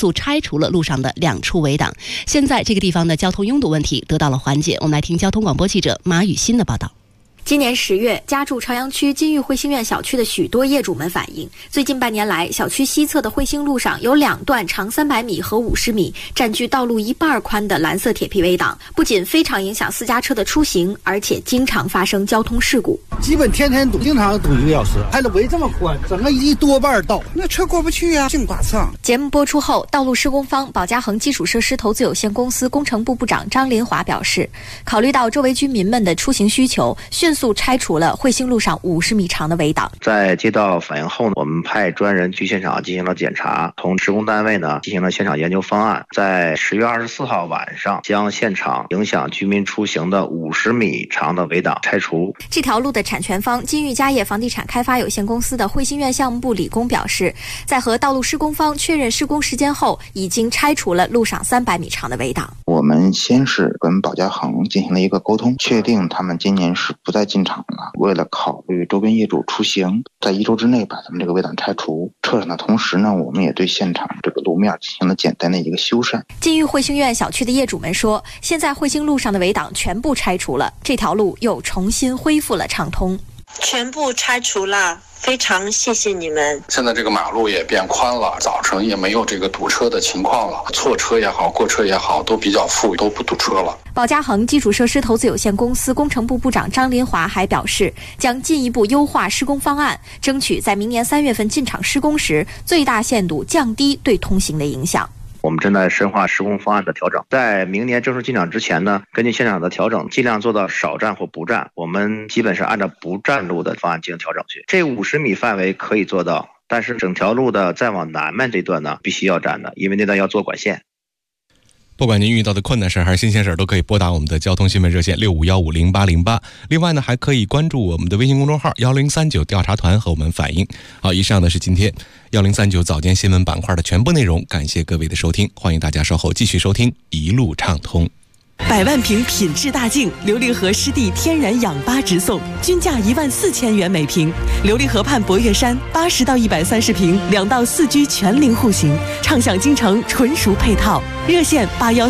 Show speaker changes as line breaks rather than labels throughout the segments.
速拆除了路上的2处围挡。现在这个地方的交通拥堵问题得到了缓解。我们来听交通广播记者马雨欣的报道。
今年10月，家住朝阳区金玉汇兴苑小区的许多业主们反映，最近半年来，小区西侧的汇兴路上有2段长300米和50米、占据道路1半宽的蓝色铁皮围挡，不仅非常影响私家车的出行，而且经常发生交通事故。
基本天天堵，经常堵1个小时，还得围这么宽，整个1多半道，那车过不去啊，净剐蹭。
节目播出后，道路施工方宝嘉恒基础设施投资有限公司工程部部长张林华表示，考虑到周围居民们的出行需求，迅速拆除了汇兴路上50米长的围挡。
在接到反映后呢，我们派专人去现场进行了检查，同施工单位呢进行了现场研究方案，在10月24号晚上将现场影响居民出行的50米长的围挡拆除。
这条路的产权方金玉家业房地产开发有限公司的汇兴苑项目部李工表示，在和道路施工方确认施工时间后，已经拆除了路上300米长的围挡。
我们先是跟宝嘉恒进行了一个沟通，确定他们今年是不再进场了。为了考虑周边业主出行，在1周之内把他们这个围挡拆除。撤场的同时呢，我们也对现场这个路面进行了简单的一个修缮。
金玉汇兴苑小区的业主们说，现在汇兴路上的围挡全部拆除了，这条路又重新恢复了畅通。
全部拆除了，非常谢谢你们。
现在这个马路也变宽了，早晨也没有这个堵车的情况了，错车也好，过车也好，都比较富裕，都不堵车了。
宝嘉恒基础设施投资有限公司工程部部长张林华还表示，将进一步优化施工方案，争取在明年3月份进场施工时，最大限度降低对通行的影响。
我们正在深化施工方案的调整，在明年正式进场之前呢，根据现场的调整，尽量做到少占或不占。我们基本是按照不占路的方案进行调整去。这50米范围可以做到，但是整条路的再往南面这段呢，必须要占的，因为那段要做管线。
不管您遇到的困难事还是新鲜事，都可以拨打我们的交通新闻热线65150808。另外呢，还可以关注我们的微信公众号1039调查团和我们反映。好，以上呢是今天1039早间新闻板块的全部内容，感谢各位的收听，欢迎大家稍后继续收听一路畅通。
100万瓶品质大净琉璃河湿地天然氧吧直送，均价14000元每瓶。琉璃河畔博岳山80到130平，2到4居全龄户型，畅享京城纯熟配套。热线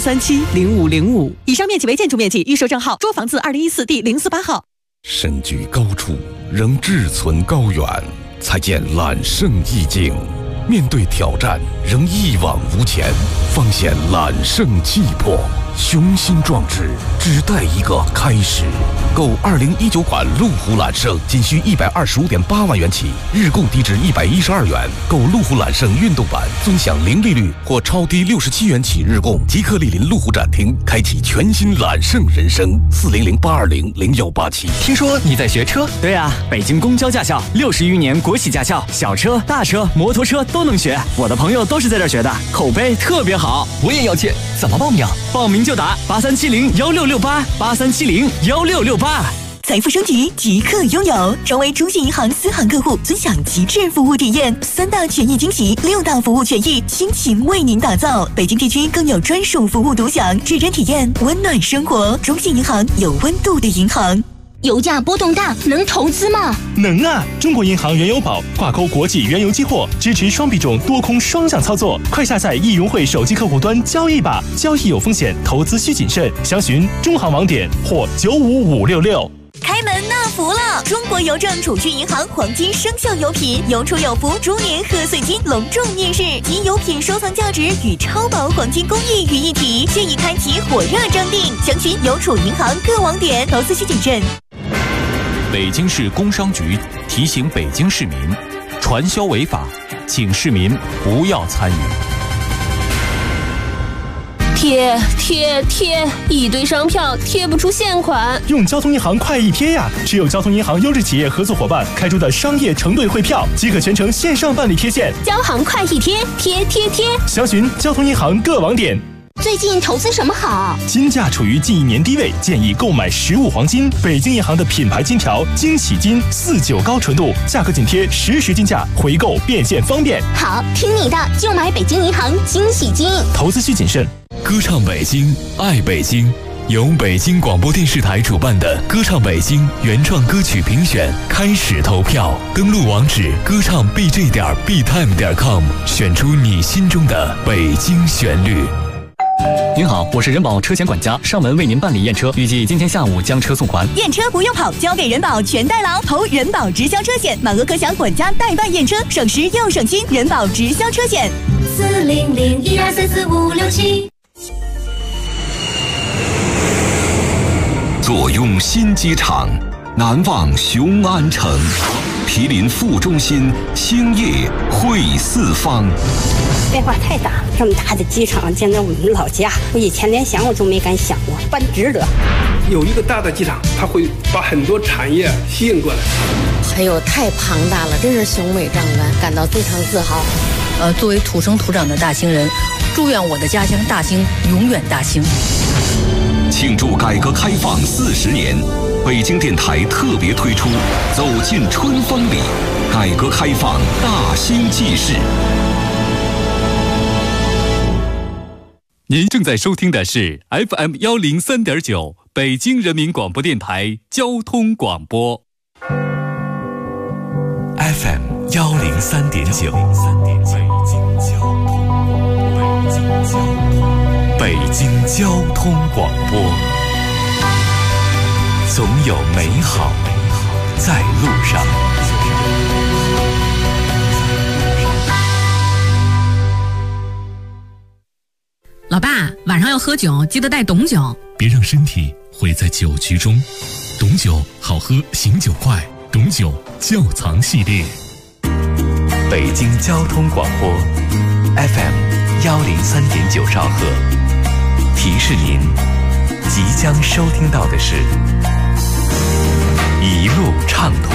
81370505。以上面积为建筑面积，预售证号捉房字2014第048号。
身居高处，仍志存高远，才见揽胜意境；面对挑战，仍一往无前，方显揽胜气魄。雄心壮志，只待一个开始。购2019款路虎揽胜，仅需125.8万元起，日供低至112元。购路虎揽胜运动版，尊享零利率或超低67元起日供。即刻莅临路虎展厅，开启全新揽胜人生。40082000187。
听说你在学车？对啊，北京公交驾校60余年国企驾校，小车、大车、摩托车都能学。我的朋友都是在这儿学的，口碑特别好。我也要去，怎么报名？报名就打83701668，83701668。
财富升级即刻拥有，成为中信银行私行客户，尊享极致服务体验，3大权益惊喜，6大服务权益倾情为您打造。北京地区更有专属服务独享，指针体验温暖生活。中信银行有温度的银行。
油价波动大，能投资吗？
能啊！中国银行原油宝挂钩国际原油期货，支持双币种多空双向操作。快下载易融汇手机客户端交易吧，交易有风险，投资需谨慎。详询中行网点或95566。
开门纳福了！中国邮政储蓄银行黄金生肖有品有储有福猪年贺岁金隆重面世，集有品收藏价值与超薄黄金工艺于一体，现已开启火热征订，详询邮储银行各网点，投资需谨慎。
北京市工商局提醒北京市民，传销违法，请市民不要参与。
贴，一堆商票贴不出现款。
用交通银行快易贴呀！持有交通银行优质企业合作伙伴开出的商业承兑汇票，即可全程线上办理贴现。
交行快易贴，贴。
详询交通银行各网点。
最近投资什么好？
金价处于近1年低位，建议购买实物黄金。北京银行的品牌金条惊喜金49高纯度，价格紧贴实时金价，回购变现方便。
好，听你的，就买北京银行惊喜金。
投资需谨慎。
歌唱北京，爱北京， 由北京广播电视台主办的歌唱北京原创歌曲评选开始投票，登录网址歌唱 bj.btime.com， 选出你心中的北京旋律。
您好，我是人保车险管家，上门为您办理验车，预计今天下午将车送还。
验车不用跑，交给人保全代劳，投人保直销车险，满额可享管家代办验车，省时又省心。人保直销车险，40012344567。
坐拥新机场，难忘雄安城，毗邻副中心，兴业汇四方。
变化太大，这么大的机场建在我们老家，我以前连想我都没敢想过，办值得。
有一个大的机场，它会把很多产业吸引过来。
哎呦，太庞大了，真是雄伟壮观，感到非常自豪。
作为土生土长的大兴人，祝愿我的家乡大兴永远大兴。
庆祝改革开放40年，北京电台特别推出《走进春风里》，改革开放大兴纪事。
您正在收听的是 FM 103.9北京人民广播电台交通广播。
FM 103.9，北京交通广播，总有美好在路上。
老爸，晚上要喝酒，记得带董酒，
别让身体毁在酒局中。董酒好喝，醒酒快，董酒窖藏系列。
北京交通广播 FM 103.9兆赫，提示您即将收听到的是一路畅通。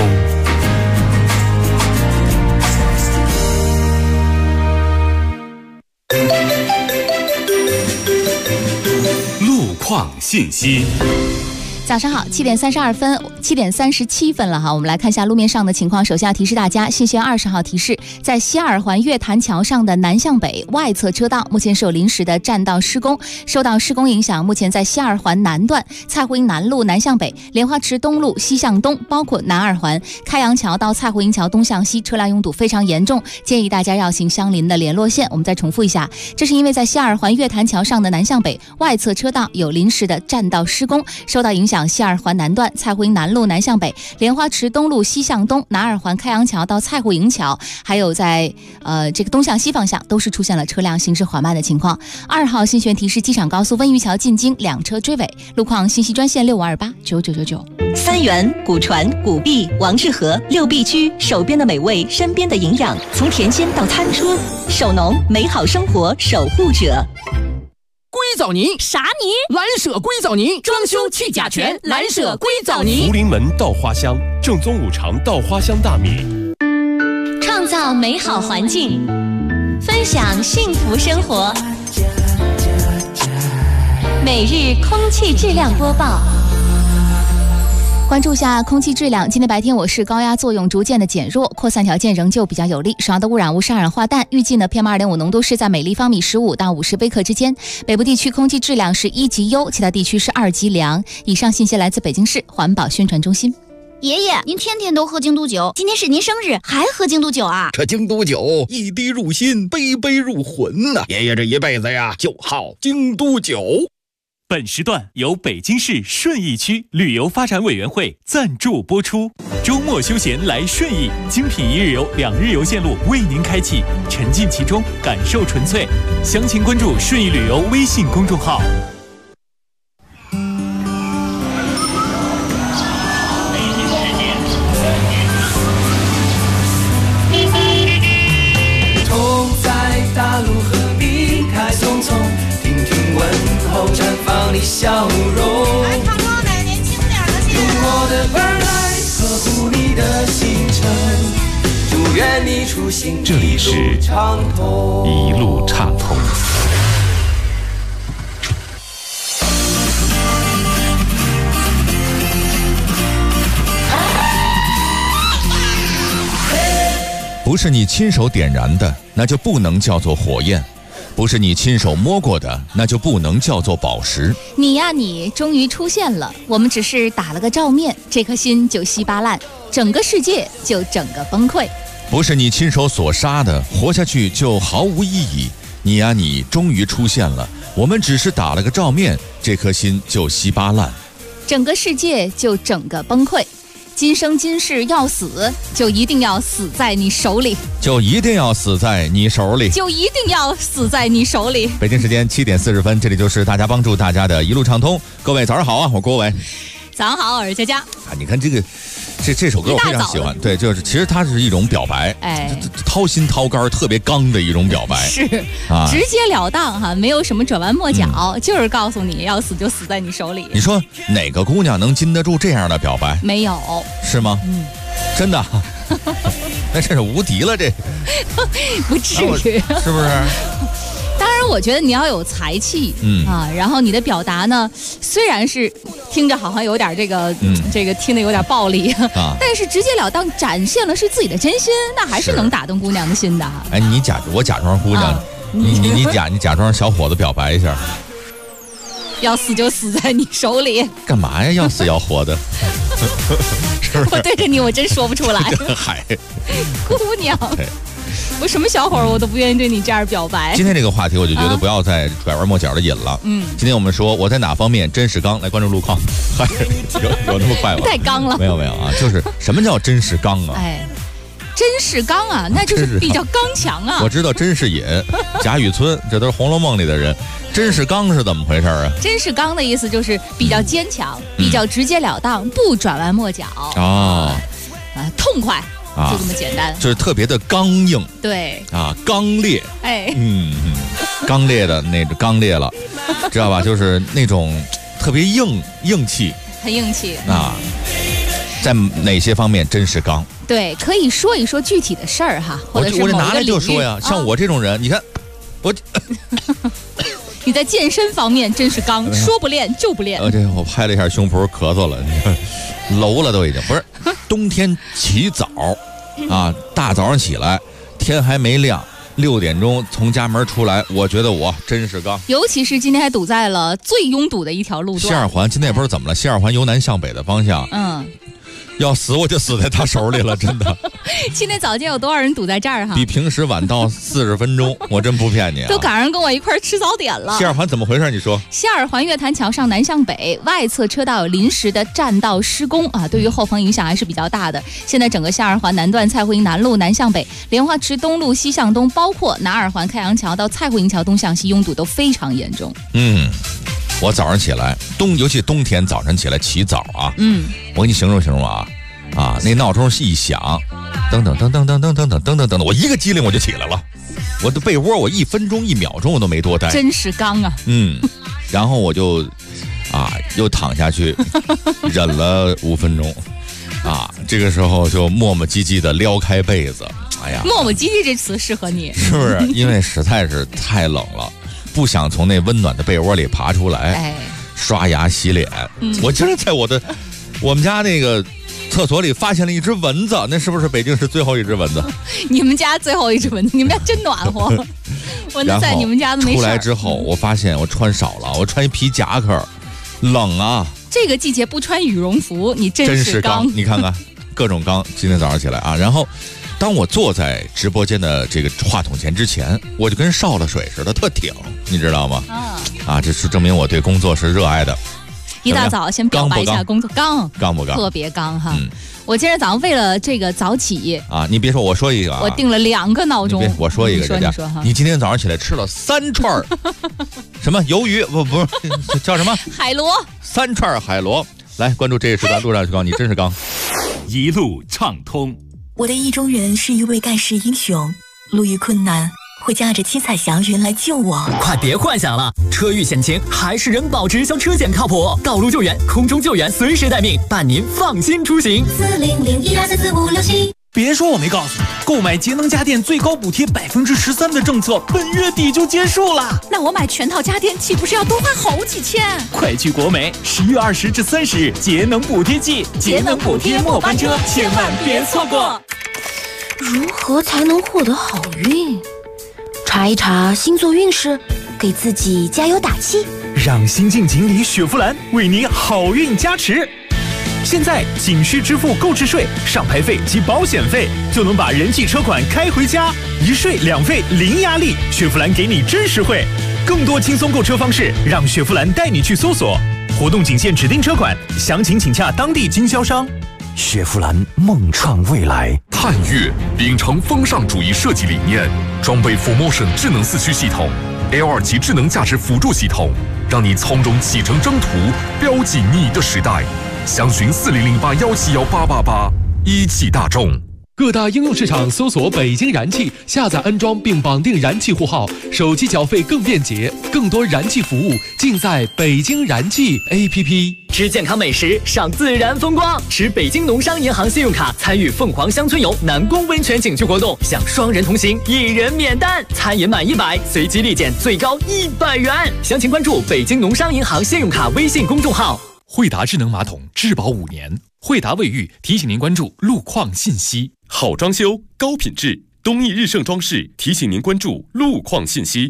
路况信息。
早上好，7点37分了哈，我们来看一下路面上的情况。首先要提示大家，信息20号提示，在西二环月坛桥上的南向北外侧车道目前是有临时的占道施工，受到施工影响，目前在西二环南段蔡胡营南路南向北、莲花池东路西向东，包括南二环开阳桥到蔡胡营桥东向西，车辆拥堵非常严重，建议大家绕行相邻的联络线。我们再重复一下，这是因为在西二环月坛桥上的南向北外侧车道有临时的占道施工，受到影响，西二环南段蔡胡营南路南向北、莲花池东路西向东、南二环开阳桥到蔡胡营桥，还有在这个东向西方向都是出现了车辆行驶缓慢的情况。2号新悬提示，机场高速温榆桥进京2车追尾。路况信息专线65289999。
三元、古传、古碧、王致和6必居，手边的美味，身边的营养，从田间到餐桌，手农美好生活守护者。
硅藻泥
啥泥？
蓝舍硅藻泥，装修去甲醛，蓝舍硅藻泥。
福临门稻花香，正宗5常稻花香大米。
创造美好环境，分享幸福生活。每日空气质量播报。
关注一下空气质量，今天白天我市高压作用逐渐的减弱，扩散条件仍旧比较有利，首要的污染物是二氧化氮，预计呢 PM2.5 浓度是在每立方米15到50微克之间。北部地区空气质量是1级优，其他地区是2级良。以上信息来自北京市环保宣传中心。
爷爷，您天天都喝京都酒，今天是您生日，还喝京都酒啊？
这京都酒一滴入心，杯杯入魂呐！爷爷这一辈子呀，就好京都酒。
本时段由北京市顺义区旅游发展委员会赞助播出。周末休闲来顺义，精品1日游、2日游线路为您开启，沉浸其中，感受纯粹。详情关注顺义旅游微信公众号。
同在大陆和你开匆匆，听听问候绽放你笑容。
来唱歌的年轻点的戏。
用我的耳来呵护你的行程，祝愿你出行
这里是一路畅通。
不是你亲手点燃的，那就不能叫做火焰。
不是你亲手摸过的，那就不能叫做宝石。
你呀你终于出现了，我们只是打了个照面，这颗心就稀巴烂，整个世界就整个崩溃。
不是你亲手所杀的，活下去就毫无意义。你呀你终于出现了，我们只是打了个照面，这颗心就稀巴烂，
整个世界就整个崩溃。今生今世要死，就一定要死在你手里，
就一定要死在你手里，
就一定要死在你手里。
北京时间7点40分，这里就是大家帮助大家的一路畅通。各位早上好啊，我郭伟。
早上好，我是佳佳。
你看这首歌我非常喜欢，对，就是其实它是一种表白，掏心掏肝、特别刚的一种表白，
是啊，直截了当哈，没有什么转弯抹角，就是告诉你要死就死在你手里。
你说哪个姑娘能经得住这样的表白？
没有，
是吗？真的，那这是无敌了，这
不至于，
是不是？
当然，我觉得你要有才气，然后你的表达呢，虽然是听着好像有点这个听得有点暴力，但是直截了当展现了是自己的真心，那还是能打动姑娘的心的。
哎，我假装姑娘，你假装小伙子表白一下，
要死就死在你手里，
干嘛呀？要死要活的，是不是？
我对着你，我真说不出来。
嗨，
姑娘。我什么小伙儿我都不愿意对你这样表白。
今天这个话题我就觉得不要再拐弯抹角的引了。今天我们说我在哪方面真是刚，来关注路况。有那么快吗？
太刚了。
没有啊，就是什么叫真是刚啊？
真是刚啊，那就是比较刚强啊。
我知道真是隐、贾雨村，这都是《红楼梦》里的人。真是刚是怎么回事啊？
真是刚的意思就是比较坚强，比较直截了当，不转弯抹角痛快。就这么简单，
就是特别的刚硬，
对
刚烈，刚烈的那种刚烈了，知道吧？就是那种特别硬气，
很硬气
在哪些方面真是刚？
对，可以说一说具体的事儿哈，或者是
我拿来就说呀，像我这种人，你看我。
你在健身方面真是刚，说不练就不练。
这我拍了一下胸脯，咳嗽了，楼了都已经。不是，冬天起早大早上起来，天还没亮，6点钟从家门出来，我觉得我真是刚。
尤其是今天还堵在了最拥堵的一条路段。
西二环今天也不知道怎么了，西二环由南向北的方向，要死我就死在他手里了，真的。
今天早间有多少人堵在这儿哈？
比平时晚到40分钟，我真不骗你啊！
都赶上跟我一块吃早点了。
西二环怎么回事？你说？
西二环月坛桥上南向北外侧车道有临时的占道施工对于后方影响还是比较大的。现在整个西二环南段蔡慧营南路南向北、莲花池东路西向东，包括南二环开阳桥到蔡慧营桥东向西拥堵都非常严重。
我早上起来尤其冬天早晨起来起早我给你形容形容那闹钟一响，噔噔噔噔噔噔噔噔噔噔噔，我一个机灵我就起来了，我的被窝我1分钟1秒钟我都没多待，
真是刚啊。
然后我就又躺下去，忍了5分钟，这个时候就磨磨唧唧的撩开被子，哎呀，
磨磨唧唧这词适合你，
是不是？因为实在是太冷了，不想从那温暖的被窝里爬出来，刷牙洗脸。我竟然在我们家那个厕所里发现了一只蚊子，那是不是北京市最后一只蚊子？
你们家最后一只蚊子，你们家真暖和。蚊子在你们家都没事。
出来之后，我发现我穿少了，我穿一皮夹克，冷啊。
这个季节不穿羽绒服，你真是刚。
你看看，各种刚。今天早上起来然后当我坐在直播间的这个话筒前之前，我就跟烧了水似的，特挺，你知道吗？这是证明我对工作是热爱的。
一大早先表白一下工作，刚
不刚？
特别刚哈！我今天早上为了这个早起
你别说，我说一个
我定了2个闹钟。
我说一个，你今天早上起来吃了3串什么鱿鱼？不是叫什么
海螺
？3串海螺。来关注这一时段路上去刚，你真是刚，
一路畅通。
我的意中人是一位盖世英雄，路遇困难会驾着七彩祥云来救我。
快别幻想了，车遇险情还是人保直销车险靠谱，道路救援、空中救援随时待命，伴您放心出行。
4001244567。
别说我没告诉你，购买节能家电最高补贴13%的政策本月底就结束了。
那我买全套家电岂不是要多花好几千？
快去国美，10月20至30日节能补贴季，节能补贴末班车，千万别错过。
如何才能获得好运？
查一查星座运势，给自己加油打气，
让新晋锦鲤雪佛兰为你好运加持。现在仅需支付购置税、上牌费及保险费，就能把人气车款开回家，一税两费零压力，雪佛兰给你真实惠。更多轻松购车方式，让雪佛兰带你去搜索。活动仅限指定车款，详情请洽当地经销商。
雪佛兰梦创未来。
探岳秉承风尚主义设计理念，装备 4Motion 智能4驱系统 ，L2 级智能驾驶辅助系统，让你从容启程征途，标记你的时代。详询4008171888，一汽大众。
各大应用市场搜索北京燃气，下载安装并绑定燃气户号，手机缴费更便捷，更多燃气服务尽在北京燃气 APP。
吃健康美食，赏自然风光，持北京农商银行信用卡参与凤凰乡村游南宫温泉景区活动，享双人同行，1人免单，餐饮满100，随机立减最高100元。详情关注北京农商银行信用卡微信公众号。
惠达智能马桶质保5年，惠达卫浴提醒您关注路况信息。
好装修，高品质，东义日盛装饰提醒您关注路况信息。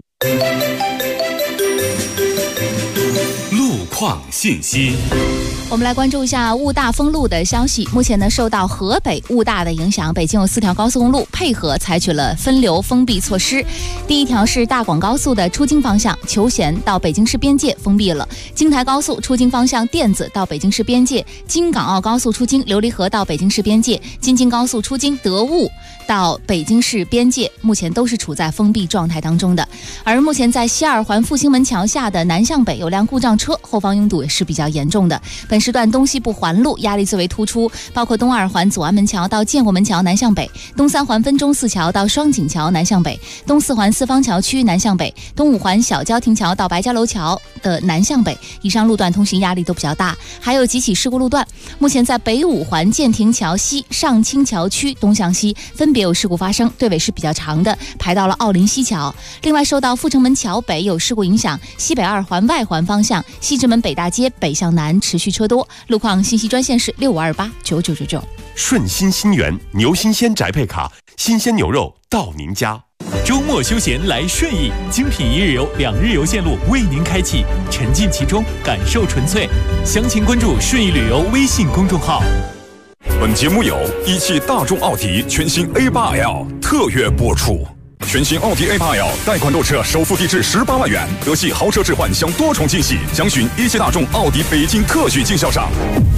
路况信息。
我们来关注一下雾大封路的消息。目前呢，受到河北雾大的影响，北京有4条高速公路配合采取了分流封闭措施。第一条是大广高速的出京方向，求贤到北京市边界封闭了；京台高速出京方向甸子到北京市边界，京港澳高速出京琉璃河到北京市边界，京津高速出京德雾到北京市边界，目前都是处在封闭状态当中的。而目前在西二环复兴门桥下的南向北有辆故障车，后方拥堵也是比较严重的。本时段东西部环路压力最为突出，包括东二环左安门桥到建国门桥南向北，东三环分钟寺桥到双井桥南向北，东四环四方桥区南向北，东五环小郊亭桥到白家楼桥的南向北，以上路段通行压力都比较大。还有几起事故路段，目前在北五环建亭桥西、上清桥区东向西分别有事故发生，队尾是比较长的，排到了奥林西桥。另外受到阜成门桥北有事故影响，西北二环外环方向西直门北大街北向南持续车多。路况信息专线是65289999。
顺心新源牛新鲜宅配卡，新鲜牛肉到您家。
周末休闲来顺义，精品一日游、2日游线路为您开启，沉浸其中，感受纯粹。详情关注顺义旅游微信公众号。
本节目由一汽大众奥迪全新 A8L 特约播出。全新奥迪 A8L 贷款购车首付低至18万元，德系豪车置换享多重惊喜，详询一汽大众奥迪北京特许经销商。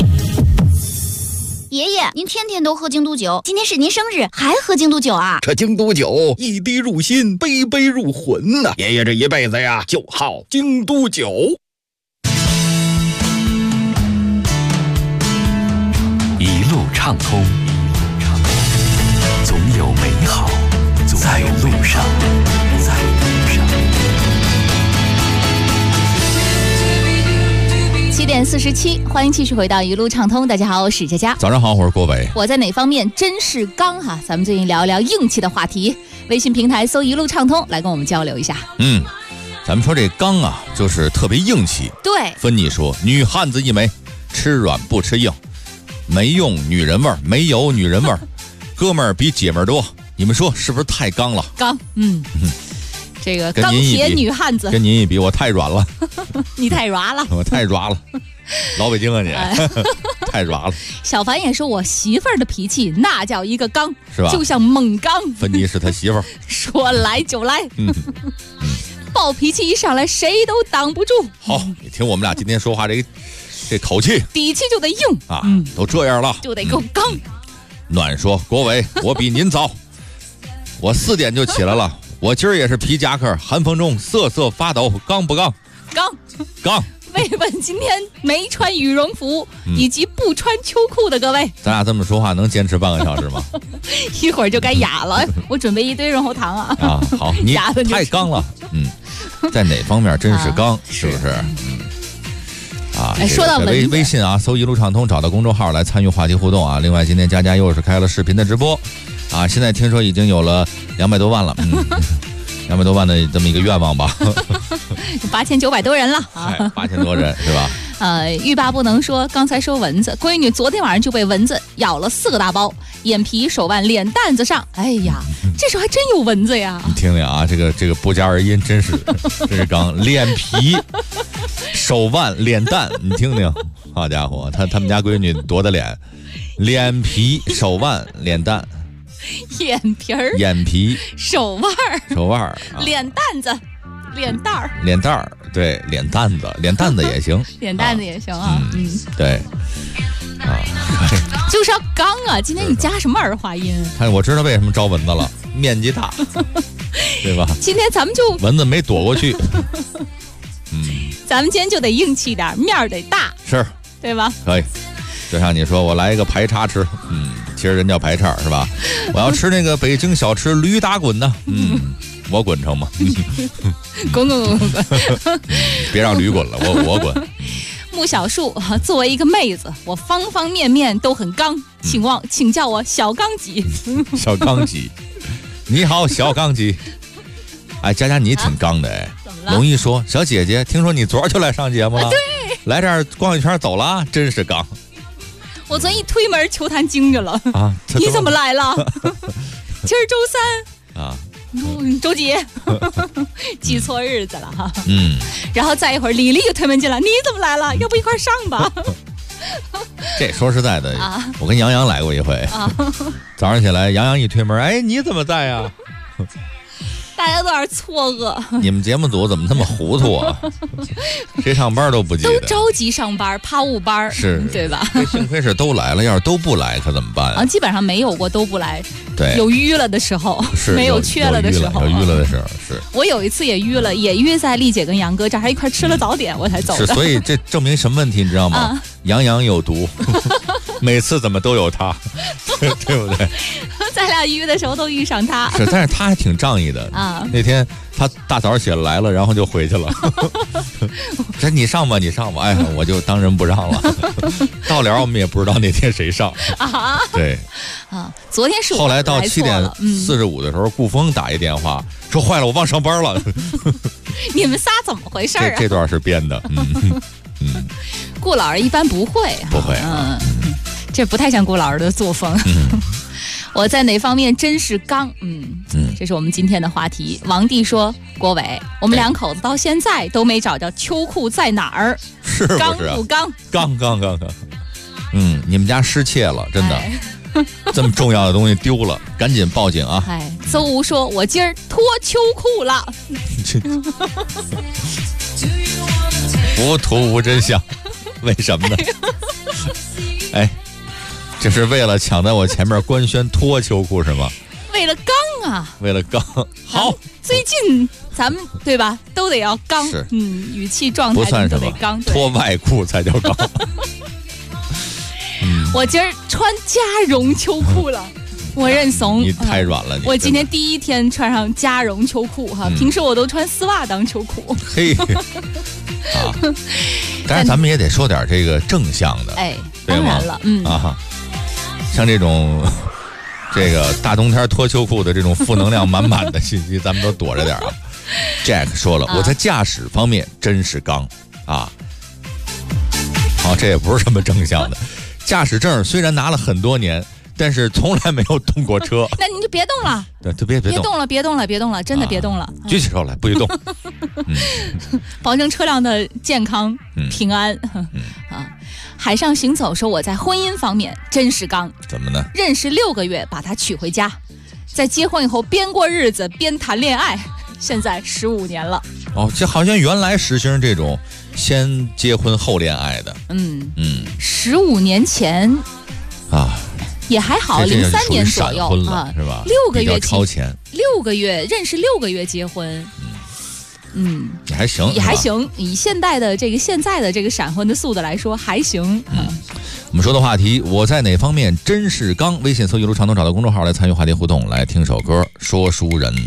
爷爷，您天天都喝京都酒，今天是您生日，还喝京都酒啊？
这京都酒一滴入心，杯杯入魂呐！爷爷这一辈子呀，就好京都酒。
一路畅通，总有美好在路上。
7点47，欢迎继续回到一路畅通。大家好，我是佳佳。
早上好，我是郭伟。
我在哪方面真是刚哈？咱们最近聊一聊硬气的话题。微信平台搜一路畅通，来跟我们交流一下。
咱们说这刚啊，就是特别硬气。
对，
分你说，女汉子一枚，吃软不吃硬，没用女人味儿，没有女人味儿，哥们儿比姐们儿多。你们说是不是太刚了？
刚，这个钢铁女汉子，
跟您一比，我太软了。
你太软了，
我太软了，老北京啊你，太软了。
小凡也说，我媳妇儿的脾气那叫一个刚，
是吧？
就像猛刚。
芬妮是他媳妇儿，
说来就来，暴脾气一上来，谁都挡不住。
好，你听我们俩今天说话这口气，
底气就得硬
啊，都这样了，
就得够刚。
暖说，郭伟，我比您早，我4点就起来了。我今儿也是皮夹克，寒风中瑟瑟发抖，刚不刚？刚。
慰问今天没穿羽绒服以及不穿秋裤的各位，
咱俩这么说话能坚持半个小时吗？
一会儿就该哑了。我准备一堆润喉糖啊！
好，你太刚了。在哪方面真是刚？是不是？
说到
微信啊，搜一路畅通，找到公众号来参与话题互动啊。另外，今天佳佳又是开了视频的直播啊，现在听说已经有了200多万了，200多万的这么一个愿望吧。
8900多人了啊
，8000多人是吧？
欲罢不能说，刚才说蚊子，闺女昨天晚上就被蚊子咬了4个大包， 眼皮、手腕、脸蛋子上。哎呀，这时候还真有蚊子呀！
你听听啊，这个不加而音，真是刚脸皮、手腕、脸蛋，你听听，好家伙，他们家闺女多的脸，脸皮、手腕、脸蛋。
眼皮儿、
眼皮、
手腕
儿、
脸蛋子、脸蛋儿、
脸蛋儿，对，脸蛋子也行，
脸蛋子也行啊，
对，
就是要刚啊！今天你加什么儿化音？
看，我知道为什么招蚊子了，面积大，对吧？
今天咱们就
蚊子没躲过去，
咱们今天就得硬气点，面儿得大，
是，
对吧？
可以，就像你说，我来一个排叉吃，其实人叫排叉是吧？我要吃那个北京小吃驴打滚呢，我滚成吗？
滚，
别让驴滚了，我滚。
穆小树，作为一个妹子，我方方面面都很刚，请叫我小刚吉。
小刚吉，你好，小刚吉。哎，佳佳你挺刚的哎，
怎么了？
容易说，小姐姐，听说你昨儿就来上节目了，
对，
来这儿逛一圈走了，真是刚。
我昨天一推门，球坛惊着了
啊！
你怎么来了？今儿周3啊，周几？记错日子了哈。然后再一会儿，李丽又推门进来，你怎么来了？要不一块上吧？
这说实在的，我跟杨洋来过一回。早上起来，杨洋一推门，哎，你怎么在呀？
大家都有点错愕。
你们节目组怎么那么糊涂啊？谁上班都不记得，
都着急上班，怕误班，
是，
对吧？
幸亏是都来了，要是都不来可怎么办啊？
基本上没有过都不来，
对，
有淤了的时候，
是
没有缺了的时候，
有淤了的时候是。
我有一次也淤了，也约在丽姐跟杨哥这儿，还一块吃了早点，我才走的。
是，所以这证明什么问题你知道吗？杨洋有毒，每次怎么都有他，对不对？
咱俩约的时候都遇上他，
是，但是他还挺仗义的啊。那天他大早起来了，然后就回去了。这你上吧，你上吧，哎，我就当仁不让了。到了我们也不知道那天谁上啊。对
啊，昨天是我
后来到7点45的时候，顾峰打一电话说坏了，我忘上班了。
你们仨怎么回事啊？
这段是编的。
顾老师一般不会，
不会，
这不太像顾老师的作风。我在哪方面真是刚？这是我们今天的话题。王帝说：“郭伟，我们两口子到现在都没找着秋裤在哪儿，
是不是？
刚不刚？
刚。你们家失窃了，真的，这么重要的东西丢了，赶紧报警啊！”
邹吴说：“我今儿脱秋裤了。”
浮屠无真相，为什么呢？哎。这是为了抢在我前面官宣脱秋裤是吗？
为了刚啊！
为了刚，好。
最近咱们对吧，都得要刚，
是，
语气状态
不算
都得刚，
脱外裤才叫刚。
我今儿穿加绒秋裤了，我认怂。
你太软了，
我今天第一天穿上加绒秋裤哈，平时我都穿丝袜当秋裤。
嘿，啊，但是咱们也得说点这个正向的，
哎，当然了，
像这种大冬天脱秋裤的这种负能量满满的信息，咱们都躲着点啊。Jack 说了，我在驾驶方面真是刚啊。好，这也不是什么正向的。驾驶证虽然拿了很多年，但是从来没有动过车。
那你就别动了，
对，就别动
了，别动了，真的别动了。
举起手来，不许动，
保证车辆的健康平安啊。海上行走说，我在婚姻方面真是刚。
怎么呢？
认识6个月把他娶回家，在结婚以后边过日子边谈恋爱，现在15年了。
哦，这好像原来实行这种先结婚后恋爱的。
15年前啊也还好，03年左右
啊，是吧
？6个月
超前
，6个月认识6个月结婚。
也还行，
也还行。以现在的这个闪婚的速度来说，还行。
我们说的话题，我在哪方面真是刚？微信搜一路长通，找到公众号来参与话题互动，来听首歌，说书人。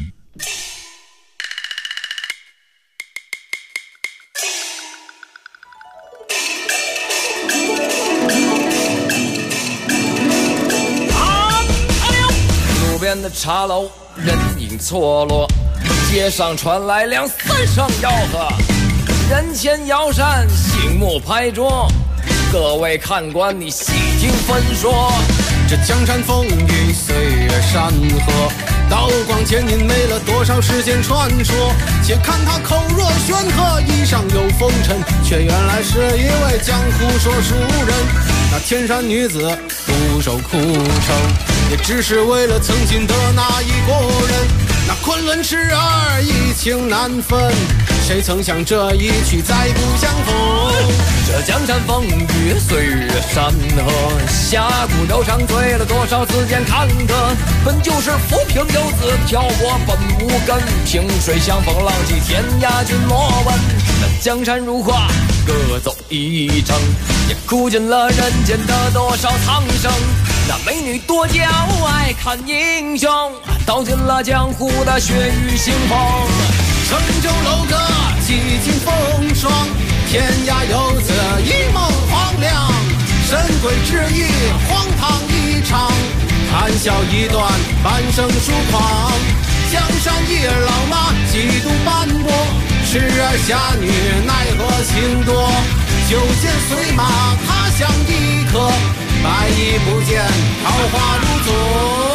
路边的茶楼，人影错落。街上传来两三声吆喝，人前摇扇，醒目拍桌。各位看官，你细听分说，
这江山风雨，岁月山河，刀光剑影没了多少世间传说。且看他口若悬河，衣上有风尘，却原来是一位江湖说书人。那天山女子独守枯城，也只是为了曾经的那一国人。那昆仑痴儿一情难分，谁曾想这一去再不相逢。
这江山风雨，岁月山河，侠骨柔肠，醉了多少字间坎坷。本就是浮萍游子，漂泊本无根。萍水相逢，浪迹天涯，君莫问。那江山如画，各走一程，也哭尽了人间的多少苍生。那美女多娇，爱看英雄，道尽了江湖的血雨腥风。
城中楼阁几经风霜，天涯游子一梦黄粱。神鬼之意，荒唐一场，谈笑一段，半生疏狂。江山一老马，几度斑驳，痴儿侠女奈何情多。酒剑随马，他乡一刻，百亿不见，桃花如昨。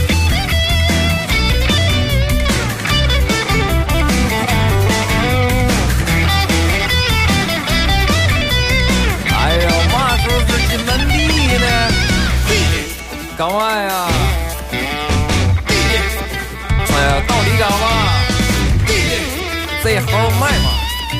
哎呦，嘛时候是进门地呢？干嘛呀？哎呀，到底干嘛？这猴卖吗？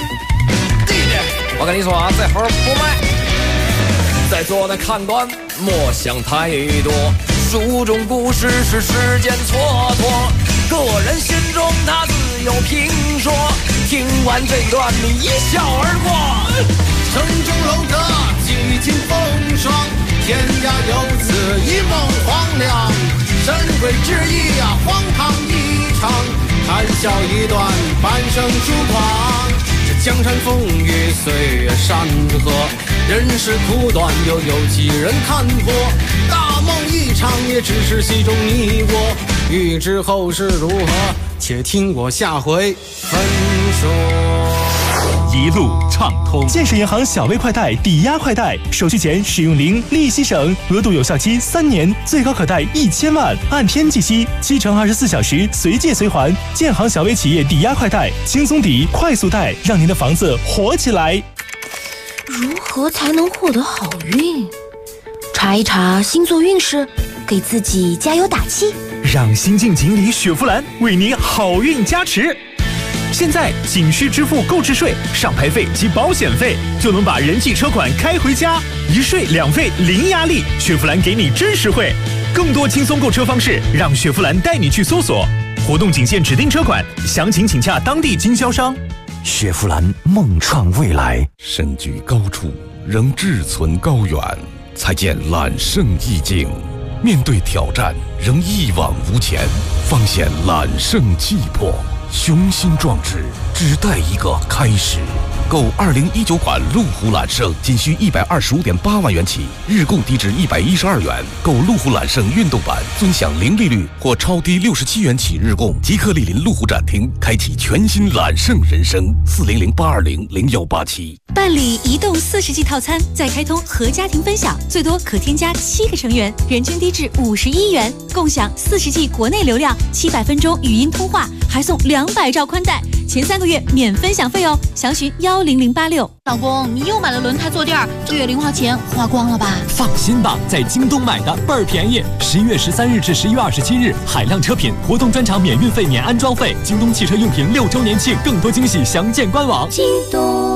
我跟你说啊，这猴不卖。在座的看官莫想太多，书中故事是时间蹉跎，个人心中他自有评说。听完这段你一笑而过。
城中楼阁几经风霜，天涯游子一梦黄粱。神鬼之意啊，荒唐一场，谈笑一段，半生疏狂。这江山风雨，岁月山河，人世苦短，又有几人看破？大梦一场，也只是戏中你我。欲知后事如何，且听我下回分说。
一路畅通。建设银行小微快贷抵押快贷，手续前使用零，利息省，额度有效期3年，最高可贷1000万，按天计息，7乘24小时随借随还。建行小微企业抵押快贷，轻松抵，快速贷，让您的房子活起来。
如何才能获得好运？查一查星座运势，给自己加油打气。
让新晋锦鲤雪佛兰为您好运加持。现在仅需支付购置税、上牌费及保险费，就能把人气车款开回家，一税两费零压力，雪佛兰给你真实惠。更多轻松购车方式，让雪佛兰带你去搜索。活动仅限指定车款，详情请洽当地经销商。
雪佛兰梦创未来，身居高处，仍志存高远，才见揽胜意境。面对挑战，仍一往无前，方显揽胜气魄。雄心壮志，只待一个开始。购2019款路虎揽胜，仅需125.8万元起，日供低至112元。购路虎揽胜运动版，尊享零利率或超低67元起日供。即刻莅临路虎展厅，开启全新揽胜人生。400-820-0187。
办理移动40G 套餐，再开通和家庭分享，最多可添加7个成员，人均低至51元，共享40G 国内流量，700分钟语音通话，还送200兆宽带，前3个月免分享费哦。详询10086。
老公，你又买了轮胎坐垫，这月零花钱花光了吧？
放心吧，在京东买的倍儿便宜。11月13日至11月27日，海量车品活动专场免运费、免安装费。京东汽车用品6周年庆，更多惊喜详见官网。
京东。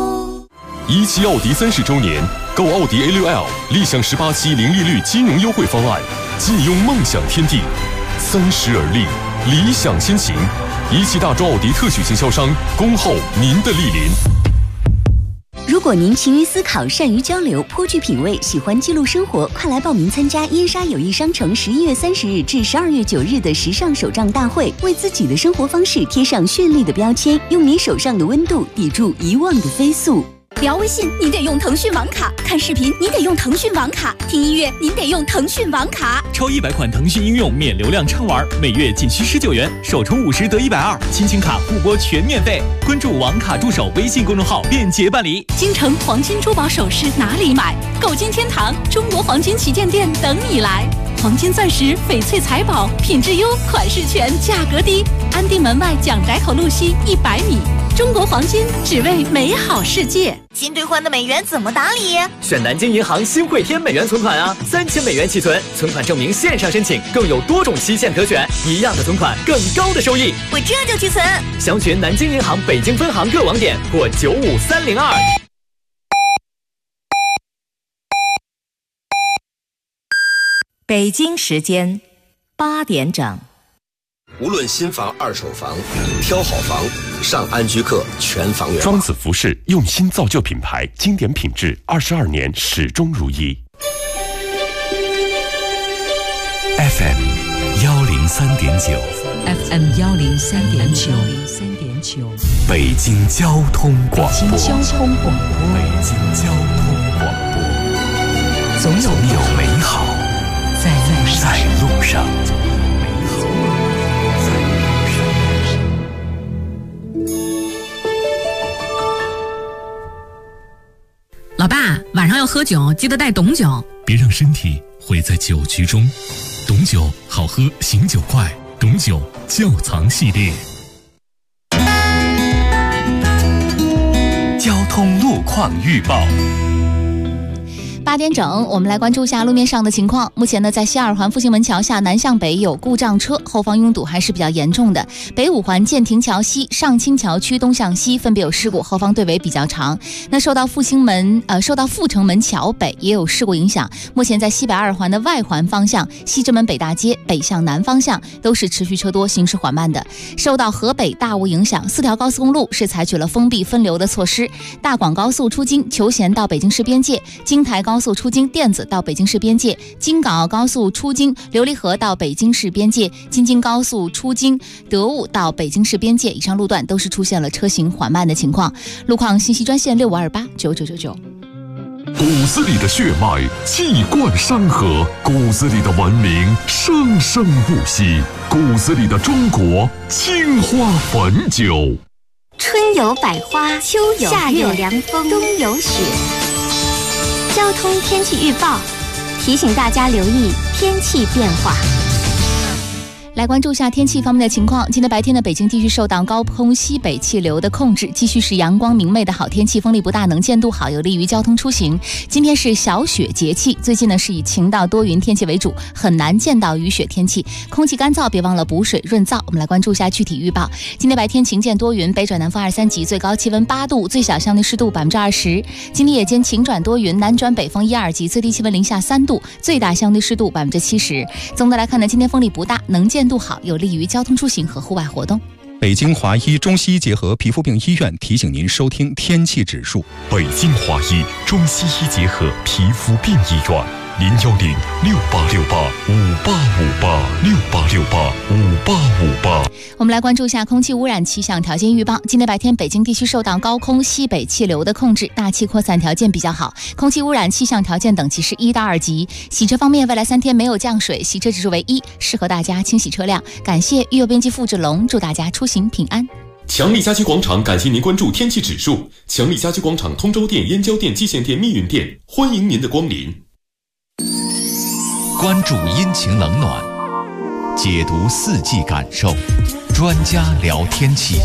17奥迪30周年，购奥迪 A6L 立享18期零利率金融优惠方案，尽拥梦想天地。30而立，理想先行。17大洲奥迪特许经销商，恭候您的莅临。
如果您勤于思考、善于交流、颇具品味、喜欢记录生活，快来报名参加燕莎友谊商城11月30日至12月9日的时尚手账大会，为自己的生活方式贴上绚丽的标签，用你手上的温度抵住遗忘的飞速。
聊微信你得用腾讯网卡，看视频你得用腾讯网卡，听音乐您得用腾讯网卡。
超100款腾讯应用免流量畅玩，每月仅需19元，首充50得120，亲情卡互拨全免费。关注网卡助手微信公众号，便捷办理。
京城黄金珠宝首饰哪里买？购金天堂中国黄金旗舰店等你来。
黄金钻石、翡翠财宝，品质优，款式全，价格低。安定门外蒋宅口路西100米。中国黄金，只为美好世界。
新兑换的美元怎么打理？
选南京银行新汇添美元存款啊，3000美元起存，存款证明线上申请，更有多种期限可选，一样的存款，更高的收益。
我这就去存。
详询南京银行北京分行各网点或95302。
北京时间8点整。
无论新房、二手房，挑好房，上安居客全房源。
庄子服饰用心造就品牌，经典品质，22年始终如一。
FM 103.9
FM 103.9
北京交通广播。
北京交通广播。
北京交通广播。总有美好在路上。
老爸，晚上要喝酒，记得带董酒。
别让身体毁在酒局中。董酒好喝，醒酒快。董酒窖藏系列。
交通路况预报。
8点整，我们来关注一下路面上的情况。目前呢，在西二环复兴门桥下南向北有故障车，后方拥堵还是比较严重的。北五环建亭桥西、上清桥区东向西分别有事故，后方队尾比较长。那受到富城门桥北也有事故影响，目前在西北二环的外环方向、西直门北大街北向南方向都是持续车多，行驶缓慢的。受到河北大雾影响，4条高速公路是采取了封闭分流的措施。大广高速出京求贤到北京市边界，京台高速出京电子到北京市边界，京港澳高速出京琉璃河到北京市边界，京津高速出京德务到北京市边界，以上路段都是出现了车行缓慢的情况。路况信息专线65289999。
骨子里的血脉气贯山河，骨子里的文明生生不息，骨子里的中国青花汾酒。
春有百花，秋有夏有凉风，冬有雪。交通天气预报提醒大家留意天气变化。
来关注一下天气方面的情况。今天白天的北京地区受到高空西北气流的控制，继续是阳光明媚的好天气，风力不大，能见度好，有利于交通出行。今天是小雪节气，最近呢是以晴到多云天气为主，很难见到雨雪天气，空气干燥，别忘了补水润燥。我们来关注一下具体预报。今天白天晴见多云，北转南风2、3级，最高气温8度，最小相对湿度20%。今天夜间晴转多云，南转北风1、2级，最低气温零下3度，最大相对湿度70%。总的来看呢，今天风力不大，能见度好，有利于交通出行和户外活动。
北京华医中西医结合皮肤病医院提醒您收听天气指数。
北京华医中西医结合皮肤病医院，010-6868-5858，6868-5858。
我们来关注一下空气污染气象条件预报。今天白天北京地区受到高空西北气流的控制，大气扩散条件比较好，空气污染气象条件等级是1到2级。洗车方面，未来3天没有降水，洗车指数为1，适合大家清洗车辆。感谢育幼编辑付志龙，祝大家出行平安。
强力家居广场感谢您关注天气指数。强力家居广场通州店、燕郊店、蓟县店、密云店，欢迎您的光临。
关注阴晴冷暖，解读四季感受，专家聊天气。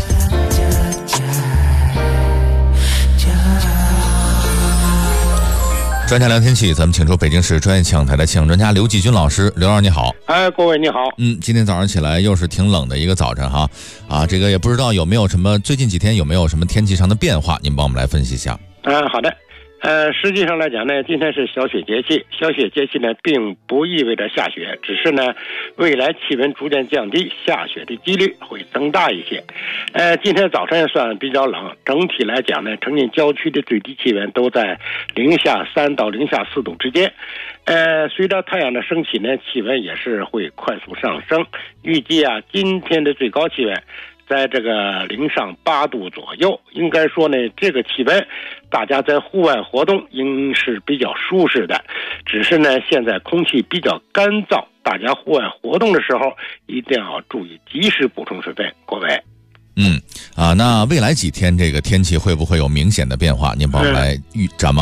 专家聊天气，咱们请出北京市专业气象台的气象专家刘继军老师。刘老师你好。
各位你好。
今天早上起来又是挺冷的一个早晨哈，这个也不知道有没有什么最近几天有没有什么天气上的变化，您帮我们来分析一下。
好的。实际上来讲呢，今天是小雪节气。小雪节气呢，并不意味着下雪，只是呢，未来气温逐渐降低，下雪的几率会增大一些。今天早晨算比较冷，整体来讲呢，城镇郊区的最低气温都在零下3到零下4度之间。随着太阳的升起呢，气温也是会快速上升。预计今天的最高气温在这个零上8度左右，应该说呢，这个气温大家在户外活动应是比较舒适的，只是呢现在空气比较干燥，大家户外活动的时候一定要注意及时补充水分。各位，
那未来几天这个天气会不会有明显的变化？您帮我们来展望一下。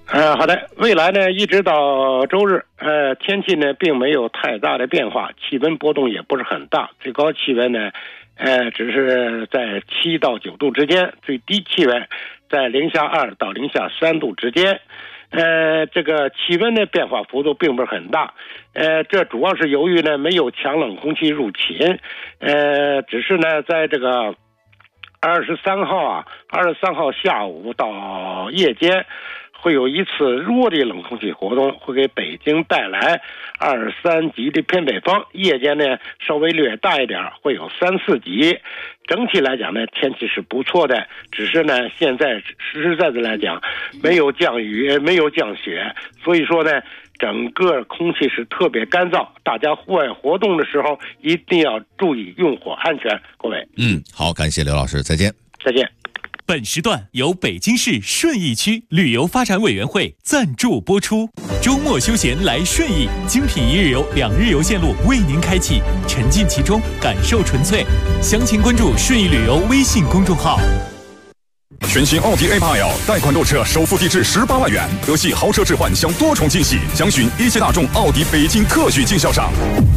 好的，未来呢，一直到周日，天气呢并没有太大的变化，气温波动也不是很大，最高气温呢，只是在7到9度之间，最低气温在-2到-3度之间。这个气温的变化幅度并不是很大，这主要是由于呢没有强冷空气入侵，只是呢在这个23号下午到夜间会有一次弱的冷空气活动，会给北京带来2、3级的偏北风，夜间呢稍微略大一点，会有3、4级。整体来讲呢，天气是不错的，只是呢现在实实在在来讲，没有降雨，没有降雪，所以说呢，整个空气是特别干燥，大家户外活动的时候一定要注意用火安全，各位。
好，感谢刘老师，再见。
再见。
本时段由北京市顺义区旅游发展委员会赞助播出。周末休闲来顺义，精品一日游、2日游线路为您开启，沉浸其中，感受纯粹。详情关注顺义旅游微信公众号。
全新奥迪 A8L 贷款购车首付低至18万元，德系豪车置换享多重惊喜，详询一汽大众奥迪北京特许经销商。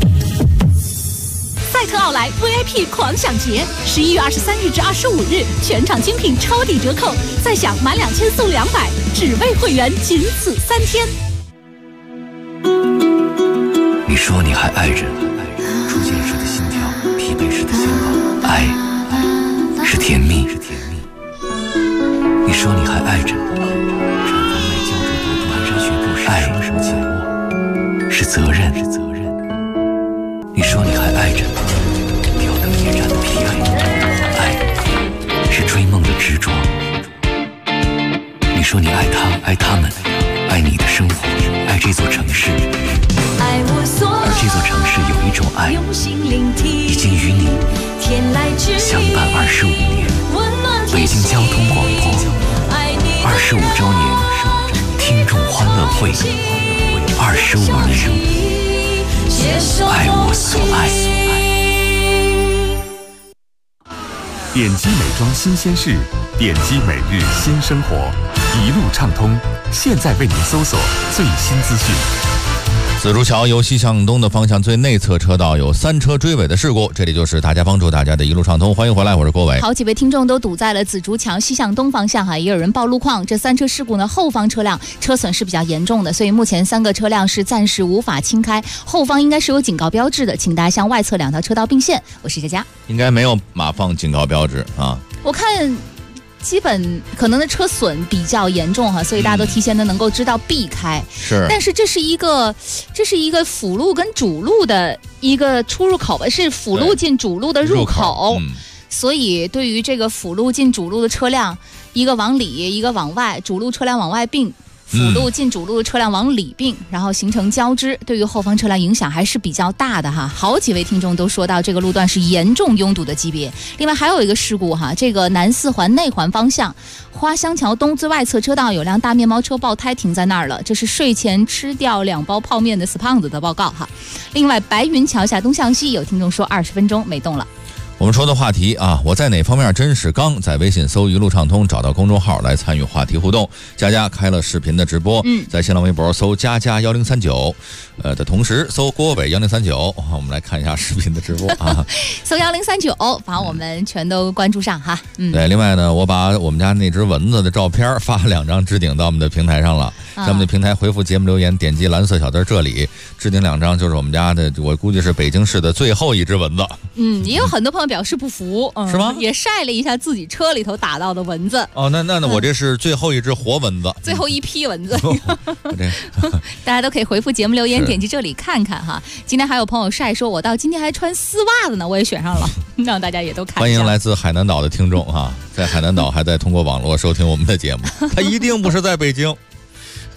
赛特奥莱 VIP 狂享节，11月23日至25日，全场精品超抵折扣，再享满2000送200，只为会员，仅此3天。
你说你还爱着，初见时的心跳，疲惫时的心动，爱是甜蜜。你说你还爱着，产房外焦灼多度，蹒跚学步时双手紧握，是责任。你说你还爱着，吊灯夜战的疲惫，爱是追梦的执着。你说你爱他，爱他们，爱你的生活，爱这座城市。而这座城市有一种爱，已经与你相伴25年。北京交通广播25周年听众欢乐会，25年。爱我所爱。
点击美妆新鲜事，点击每日新生活，一路畅通。现在为您搜索最新资讯。
紫竹桥由西向东的方向最内侧车道有3车追尾的事故，这里就是大家帮助大家的一路畅通。欢迎回来，我是郭伟。
好几位听众都堵在了紫竹桥西向东方向哈，也有人报路况。这3车事故呢，后方车辆车损是比较严重的，所以目前3个车辆是暂时无法轻开，后方应该是有警告标志的，请大家向外侧2条车道并线。我是佳佳。
应该没有码放警告标志啊。
我看基本可能的车损比较严重哈，所以大家都提前的能够知道避开。
是，
但是这是一个辅路跟主路的一个出入口吧，是辅路进主路的入口。所以对于这个辅路进主路的车辆，一个往里，一个往外，主路车辆往外并。辅路进主路的车辆往里并，然后形成交织，对于后方车辆影响还是比较大的哈。好几位听众都说到这个路段是严重拥堵的级别。另外还有一个事故哈，这个南4环内环方向花乡桥东最外侧车道有辆大面包车爆胎停在那儿了，这是睡前吃掉2包泡面的死胖子的报告哈。另外白云桥下东向西有听众说20分钟没动了。
我们说的话题啊，我在哪方面真是刚，在微信搜一路畅通，找到公众号来参与话题互动。佳佳开了视频的直播，在新浪微博搜佳佳1039，的同时搜郭伟1039，我们来看一下视频的直播啊。
搜1039，把我们全都关注上哈。
对，另外呢，我把我们家那只蚊子的照片发2张置顶到我们的平台上了，在我们的平台回复节目留言，点击蓝色小字这里，置顶2张就是我们家的，我估计是北京市的最后一只蚊子。
也有很多朋友表示不服，
是吗？
也晒了一下自己车里头打到的蚊子。
哦，那我这是最后一只活蚊子，
最后一批蚊子。大家都可以回复节目留言，点击这里看看哈。今天还有朋友晒说，我到今天还穿丝袜子呢，我也选上了，让大家也都看一下。
欢迎来自海南岛的听众哈，在海南岛还在通过网络收听我们的节目，他一定不是在北京。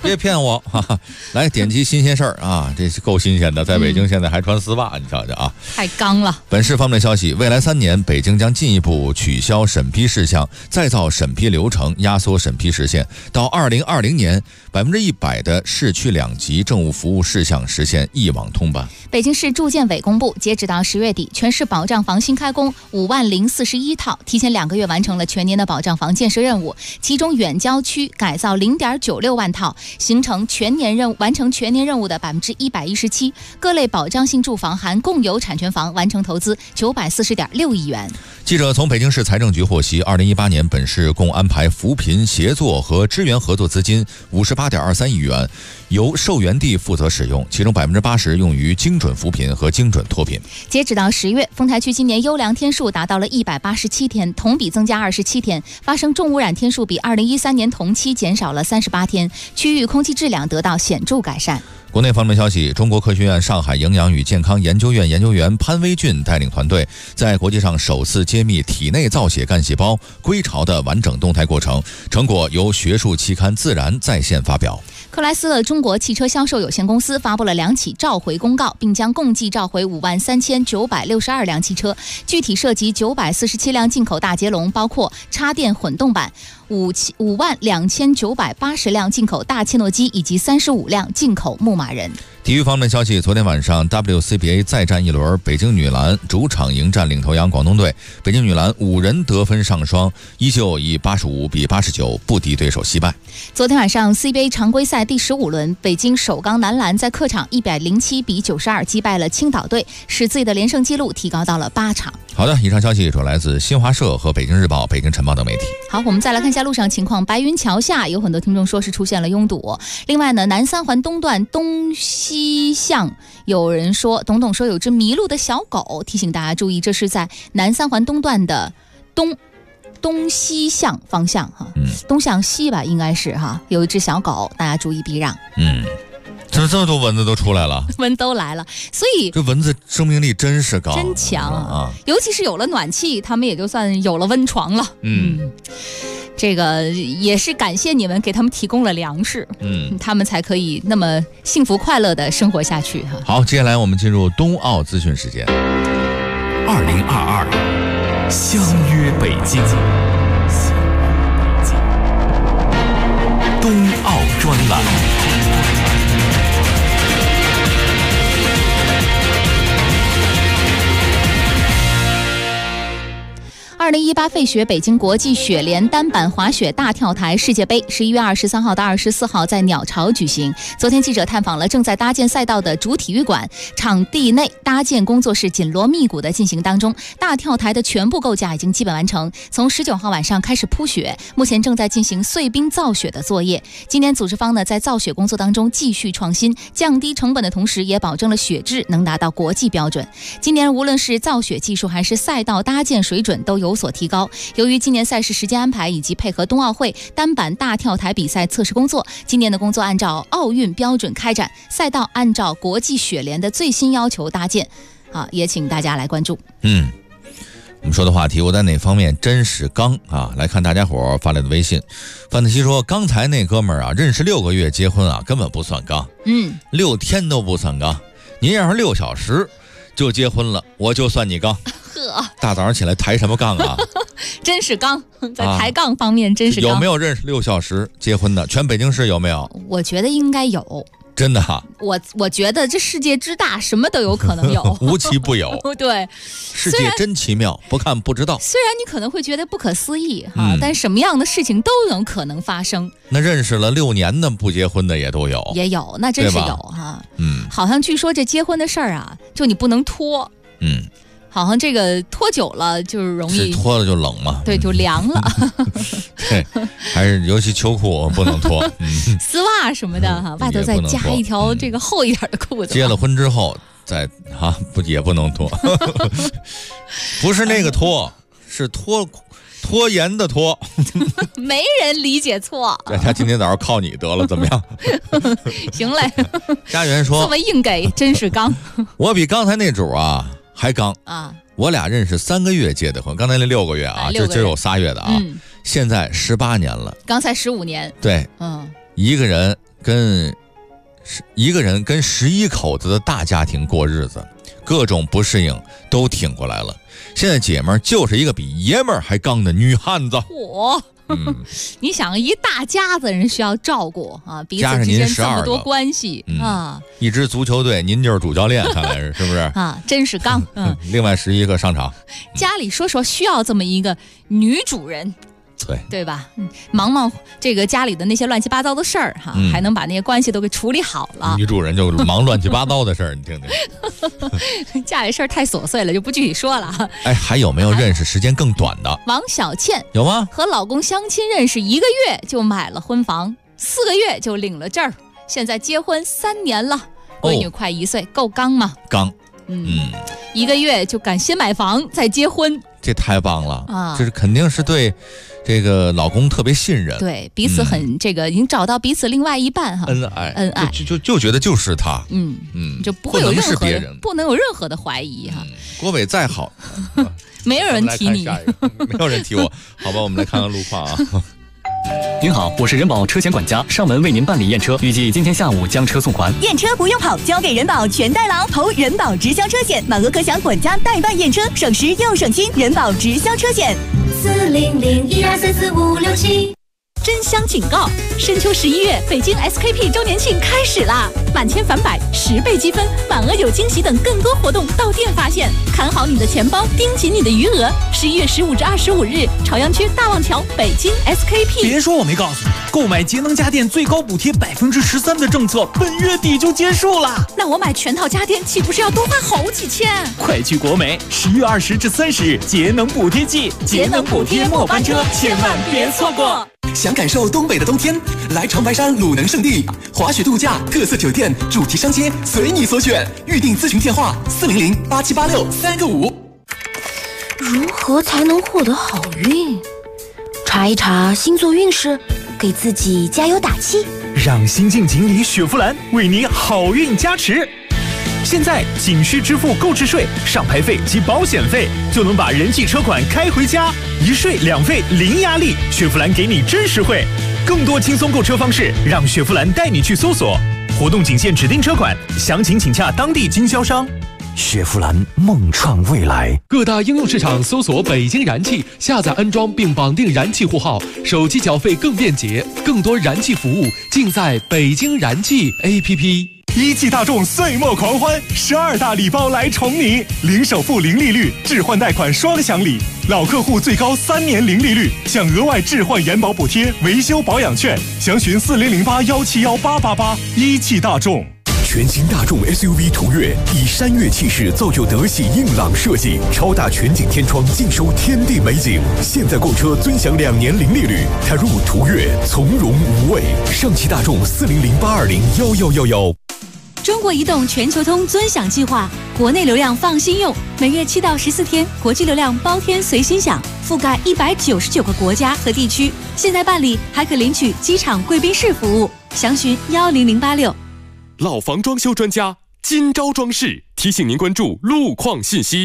别骗我哈哈！来点击新鲜事儿啊，这是够新鲜的，在北京现在还穿丝袜，你瞧瞧啊，
太刚了。
本市方面消息，未来3年，北京将进一步取消审批事项，再造审批流程，压缩审批时限，到2020年，100%的市区2级政务服务事项实现一网通办。
北京市住建委公布，截止到10月底，全市保障房新开工50041套，提前2个月完成了全年的保障房建设任务，其中远郊区改造0.96万套，形成完成全年任务的117%。各类保障性住房含共有产权房完成投资940.6亿元。
记者从北京市财政局获悉，2018年本市共安排扶贫协作和支援合作资金58.23亿元，由受援地负责使用，其中80%用于精准扶贫和精准脱贫。
截止到10月，丰台区今年优良天数达到了187天，同比增加27天，发生重污染天数比2013年同期减少了38天，区域空气质量得到显著改善。
国内方面消息，中国科学院上海营养与健康研究院研究员潘威俊带领团队，在国际上首次揭秘体内造血干细胞归巢的完整动态过程，成果由学术期刊《自然》在线发表。
克莱斯勒中国汽车销售有限公司发布了2起召回公告，并将共计召回53962辆汽车，具体涉及947辆进口大捷龙，包括插电混动版，52980辆进口大切诺基，以及35辆进口牧马人。
体育方面消息，昨天晚上 WCBA 再战一轮，北京女篮主场迎战领头羊广东队，北京女篮5人得分上双，依旧以85比89不敌对手惜败。
昨天晚上 CBA 常规赛第15轮，北京首钢男篮在客场107比92击败了青岛队，使自己的连胜纪录提高到了8场。
好的，以上消息主要来自新华社和北京日报、北京晨报等媒体。
好，我们再来看一下路上情况。白云桥下有很多听众说是出现了拥堵。另外呢，南三环东段东西向有人说，董说有只迷路的小狗，提醒大家注意，这是在南三环东段的东西向方向哈，东向西吧，应该是哈，有一只小狗，大家注意避让。
这么多蚊子都出来了，
蚊都来了，所以
这蚊子生命力真是高，
真强啊！尤其是有了暖气，他们也就算有了温床了。这个也是感谢你们给他们提供了粮食，他们才可以那么幸福快乐的生活下去哈。
好，接下来我们进入冬奥资讯时间。
2022相约北京，冬奥专栏。
2018费雪北京国际雪联单板滑雪大跳台世界杯11月23号到24号在鸟巢举行。昨天记者探访了正在搭建赛道的主体育馆，场地内搭建工作室紧锣密鼓的进行当中，大跳台的全部构架已经基本完成，从19号晚上开始铺雪，目前正在进行碎冰造雪的作业。今年组织方呢在造雪工作当中继续创新，降低成本的同时也保证了雪质能达到国际标准。今年无论是造雪技术还是赛道搭建水准都有所提高。由于今年赛事时间安排以及配合冬奥会单板大跳台比赛测试工作，今年的工作按照奥运标准开展，赛道按照国际雪联的最新要求搭建也请大家来关注。
我们说的话题，我在哪方面真是刚啊？来看大家伙发来的微信。范特西说，刚才那哥们儿啊，认识6个月结婚啊，根本不算刚，6天都不算刚。您要是6小时就结婚了，我就算你刚。大早上起来抬什么杠啊？
真是刚，在抬杠方面真是刚。
有没有认识6小时结婚的？全北京市有没有？
我觉得应该有。
真的哈？
我觉得这世界之大，什么都有可能有，
无奇不有。
对，
世界真奇妙，不看不知道。
虽然你可能会觉得不可思议但什么样的事情都有可能发生。
那认识了6年的不结婚的也都有，
也有，那真是有哈。好像据说这结婚的事儿啊，就你不能拖。好像这个拖久了就是容易
拖了就冷嘛，
对，就凉了。
对，还是尤其秋裤不能脱，
丝袜什么的外头再加一条这个厚一点的裤子。
结了婚之后再也不能脱，不是那个脱，是拖延的拖。
没人理解错。
他今天早上靠你得了，怎么样？
行嘞。
家园说，
这么硬给，真是刚。
我比刚才那主啊还刚
啊！
我俩认识3个月结的婚，刚才那6个月啊，就今儿有3月的啊，现在18年了。
刚才15年。
对，一个人一个人跟11口子的大家庭过日子，各种不适应都挺过来了。现在姐们儿就是一个比爷们儿还刚的女汉子。
你想一大家子人需要照顾啊，彼此之间这么多关系啊，
一支足球队您就是主教练，看来是不是
啊？真是刚。
另外11个上场，
家里说需要这么一个女主人。对吧？忙这个家里的那些乱七八糟的事儿哈，还能把那些关系都给处理好了。
女主人就忙乱七八糟的事儿，你听
听。家里事儿太琐碎了，就不具体说了。
哎，还有没有认识时间更短的？
王小倩
有吗？
和老公相亲认识1个月就买了婚房，4个月就领了证儿，现在结婚3年了，闺女快1岁，够刚吗？
刚。
1个月就敢先买房再结婚，
这太棒了啊！这是肯定是对这个老公特别信任，
对彼此很这个已经找到彼此另外一半哈，
恩爱，就觉得就是他，
就不会有任何
别人，
不能有任何的怀疑哈。
郭伟再好，
没有人提你，
没有人提我，好吧，我们来看看路况啊。
您好，我是人保车险管家，上门为您办理验车，预计今天下午将车送还。
验车不用跑，交给人保全代劳，投人保直销车险，满额可享管家代办验车，省时又省心。人保直销车险，40012344567。
真香警告！深秋11月，北京 SKP 周年庆开始啦！满千返百，10倍积分，满额有惊喜等更多活动到店发现。看好你的钱包，盯紧你的余额。11月15至25日，朝阳区大望桥北京 SKP。
别说我没告诉你，购买节能家电最高补贴13%的政策，本月底就结束了。
那我买全套家电岂不是要多花好几千？
快去国美！10月20至30日节能补贴季，节能补贴末班车，千万别错过。
想感受东北的冬天，来长白山鲁能胜地，滑雪度假、特色酒店、主题商街，随你所选。预订咨询电话4008786-3个5。
如何才能获得好运？查一查星座运势，给自己加油打气。
让新晋锦鲤雪佛兰为你好运加持。现在仅需支付购置税、上牌费及保险费，就能把人气车款开回家，一税两费零压力，雪佛兰给你真实惠。更多轻松购车方式，让雪佛兰带你去搜索。活动仅限指定车款，详情请洽当地经销商。
雪佛兰梦创未来，
各大应用市场搜索北京燃气，下载安装并绑定燃气户号，手机缴费更便捷，更多燃气服务尽在北京燃气 APP。
一汽大众岁末狂欢，12大礼包来宠你，零首付零利率，置换贷款双享礼，老客户最高3年零利率，享额外置换延保补贴、维修保养券，详询4008171888。一汽大众。
全新大众 SUV 途岳以山岳气势造就德系硬朗设计，超大全景天窗尽收天地美景。现在购车尊享2年零利率，踏入途岳从容无畏。上汽大众40082011111。
中国移动全球通尊享计划，国内流量放心用，每月7到14天，国际流量包天随心享，覆盖199个国家和地区。现在办理还可领取机场贵宾室服务，详询10086。
老房装修专家金招装饰提醒您关注路况信息。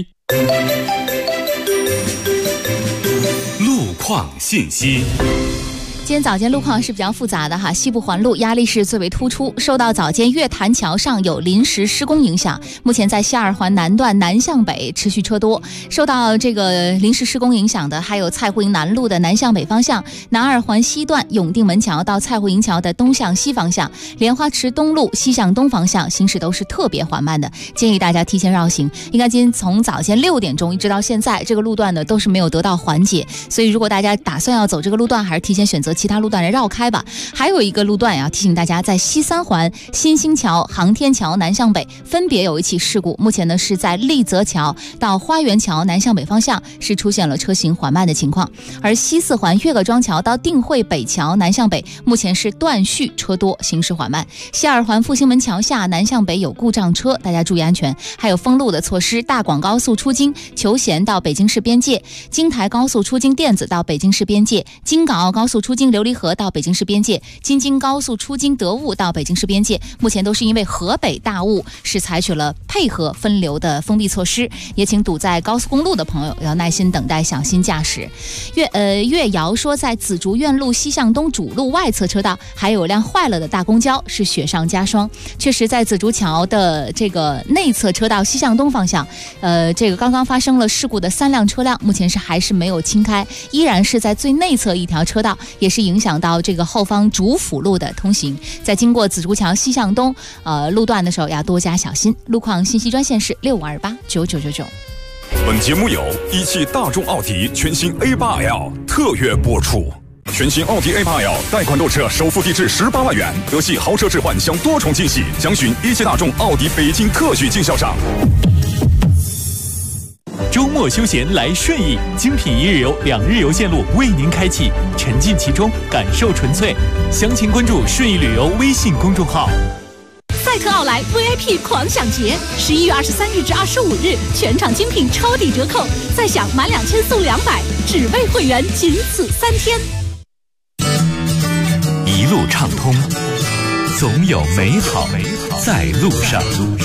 路况信息。
今天早间路况是比较复杂的哈，西部环路压力是最为突出，受到早间月坛桥上有临时施工影响，目前在西二环南段南向北持续车多。受到这个临时施工影响的还有蔡湖营南路的南向北方向，南二环西段永定门桥到蔡湖营桥的东向西方向，莲花池东路西向东方向行驶都是特别缓慢的，建议大家提前绕行。应该今天从早间6点钟一直到现在，这个路段呢都是没有得到缓解，所以如果大家打算要走这个路段，还是提前选择其他路段来绕开吧。还有一个路段要提醒大家，在西三环新兴桥、航天桥南向北分别有一起事故，目前呢是在丽泽桥到花园桥南向北方向是出现了车行缓慢的情况，而西四环岳各庄桥到定慧北桥南向北目前是断续车多，行驶缓慢。西二环复兴门桥下南向北有故障车，大家注意安全。还有封路的措施，大广高速出京求贤到北京市边界，京台高速出京电子到北京市边界，京港澳高速出京京琉璃河到北京市边界，京津高速出京得物到北京市边界，目前都是因为河北大雾，是采取了配合分流的封闭措施，也请堵在高速公路的朋友要耐心等待，小心驾驶。岳瑶说，在紫竹院路西向东主路外侧车道还有辆坏了的大公交，是雪上加霜。确实，在紫竹桥的这个内侧车道西向东方向，这个刚刚发生了事故的3辆车辆，目前还是没有清开，依然是在最内侧一条车道，也是影响到这个后方主辅路的通行。在经过紫竹桥西向东路段的时候，要多加小心。路况信息专线是65289999。
本节目由一汽大众奥迪全新 A8L 特约播出。全新奥迪 A8L 贷款购车，首付低至18万元，德系豪车置换享多重惊喜，详询一汽大众奥迪北京特许经销商。
周末休闲来顺义，精品一日游、2日游线路为您开启，沉浸其中，感受纯粹。详情关注顺义旅游微信公众号。
赛特奥莱 VIP 狂享节，11月23日至25日，全场精品超抵折扣，再享满2000送200，只为会员，仅此3天。
一路畅通，总有美好在路上。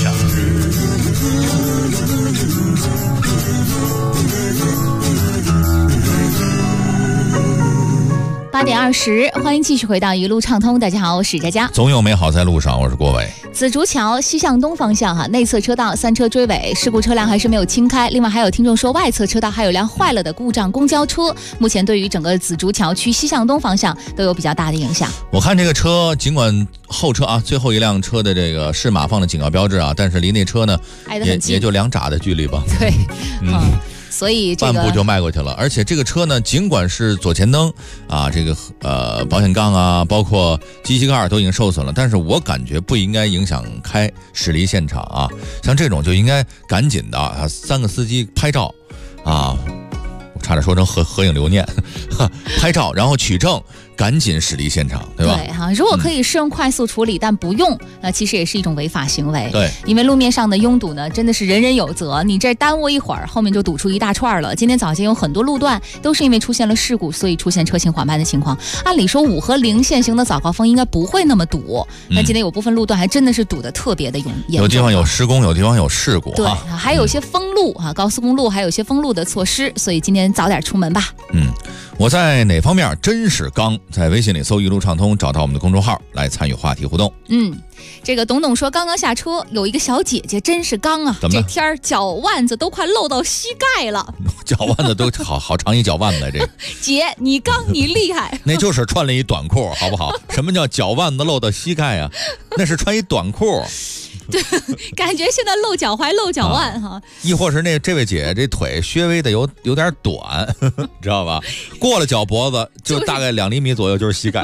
8点20，欢迎继续回到一路畅通。大家好，我是佳佳。
总有美好在路上，我是郭伟。
紫竹桥西向东方向内侧车道3车追尾，事故车辆还是没有清开。另外还有听众说，外侧车道还有辆坏了的故障公交车，目前对于整个紫竹桥区西向东方向都有比较大的影响。
我看这个车，尽管后车最后一辆车的这个是码放的警告标志但是离那车呢也就2拃的距离吧。
对，所以这个
半步就迈过去了。而且这个车呢，尽管是左前灯这个保险杠包括机器盖都已经受损了，但是我感觉不应该影响开驶离现场像这种就应该赶紧的3个司机拍照我差点说成合影留念拍照然后取证，赶紧驶离现场，对吧？
对如果可以适用快速处理，但不用，那其实也是一种违法行为。
对，
因为路面上的拥堵呢，真的是人人有责。你这耽误一会儿，后面就堵出一大串了。今天早间有很多路段都是因为出现了事故，所以出现车行缓慢的情况。按理说5和0限行的早高峰应该不会那么堵，那今天有部分路段还真的是堵得特别的严重。
有地方有施工，有地方有事故。
对，还有一些封路高速公路还有一些封路的措施，所以今天早点出门吧。
我在哪方面真是刚？在微信里搜一路畅通，找到我们的公众号来参与话题互动。
这个董董说，刚刚下车有一个小姐姐真是刚
怎么
这天脚腕子都快露到膝盖了，
脚腕子都好长一脚腕子这个
姐你刚你厉害
那就是穿了一短裤好不好？什么叫脚腕子露到膝盖那是穿一短裤。
对，感觉现在露脚踝露脚腕
亦或是这位姐这腿稍微的有点短知道吧？过了脚脖子就大概2厘米左右就是膝盖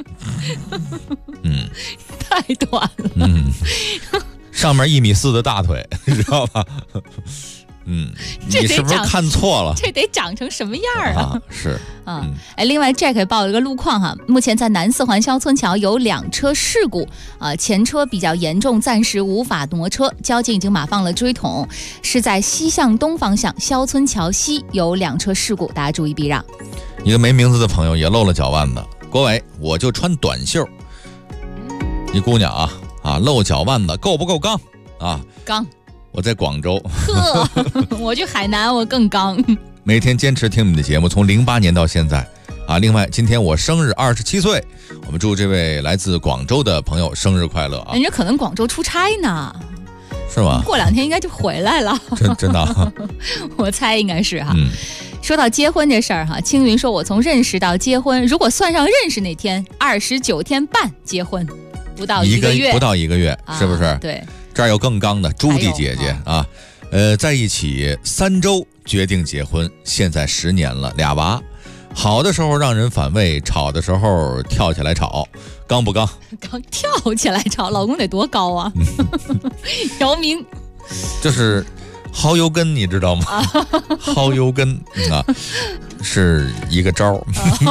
太短了
上面1.4米的大腿知道吧？你是不是看错了？
这得长成什么样
是
另外 Jack 报了一个路况目前在南四环肖村桥有2车事故前车比较严重，暂时无法挪车，交警已经码放了追桶，是在西向东方向肖村桥西有2车事故，大家注意避让。
一个没名字的朋友也露了脚腕子，郭伟我就穿短袖，一姑娘露脚腕子够不够刚
刚。
我在广州
我去海南我更刚。
每天坚持听你的节目，从08年到现在另外今天我生日27岁，我们祝这位来自广州的朋友生日快乐
人家可能广州出差呢，
是吗？
过2天应该就回来了
真的
我猜应该是说到结婚这事儿青云说，我从认识到结婚，如果算上认识那天29天半结婚，不到1个月，
不到1个月是不是？
对，
这儿有更刚的朱棣姐姐在一起3周决定结婚，现在10年了，2娃，好的时候让人反胃，吵的时候跳起来吵，刚不刚？
刚跳起来吵，老公得多高姚明
就是薅油根，你知道吗？薅油根是一个招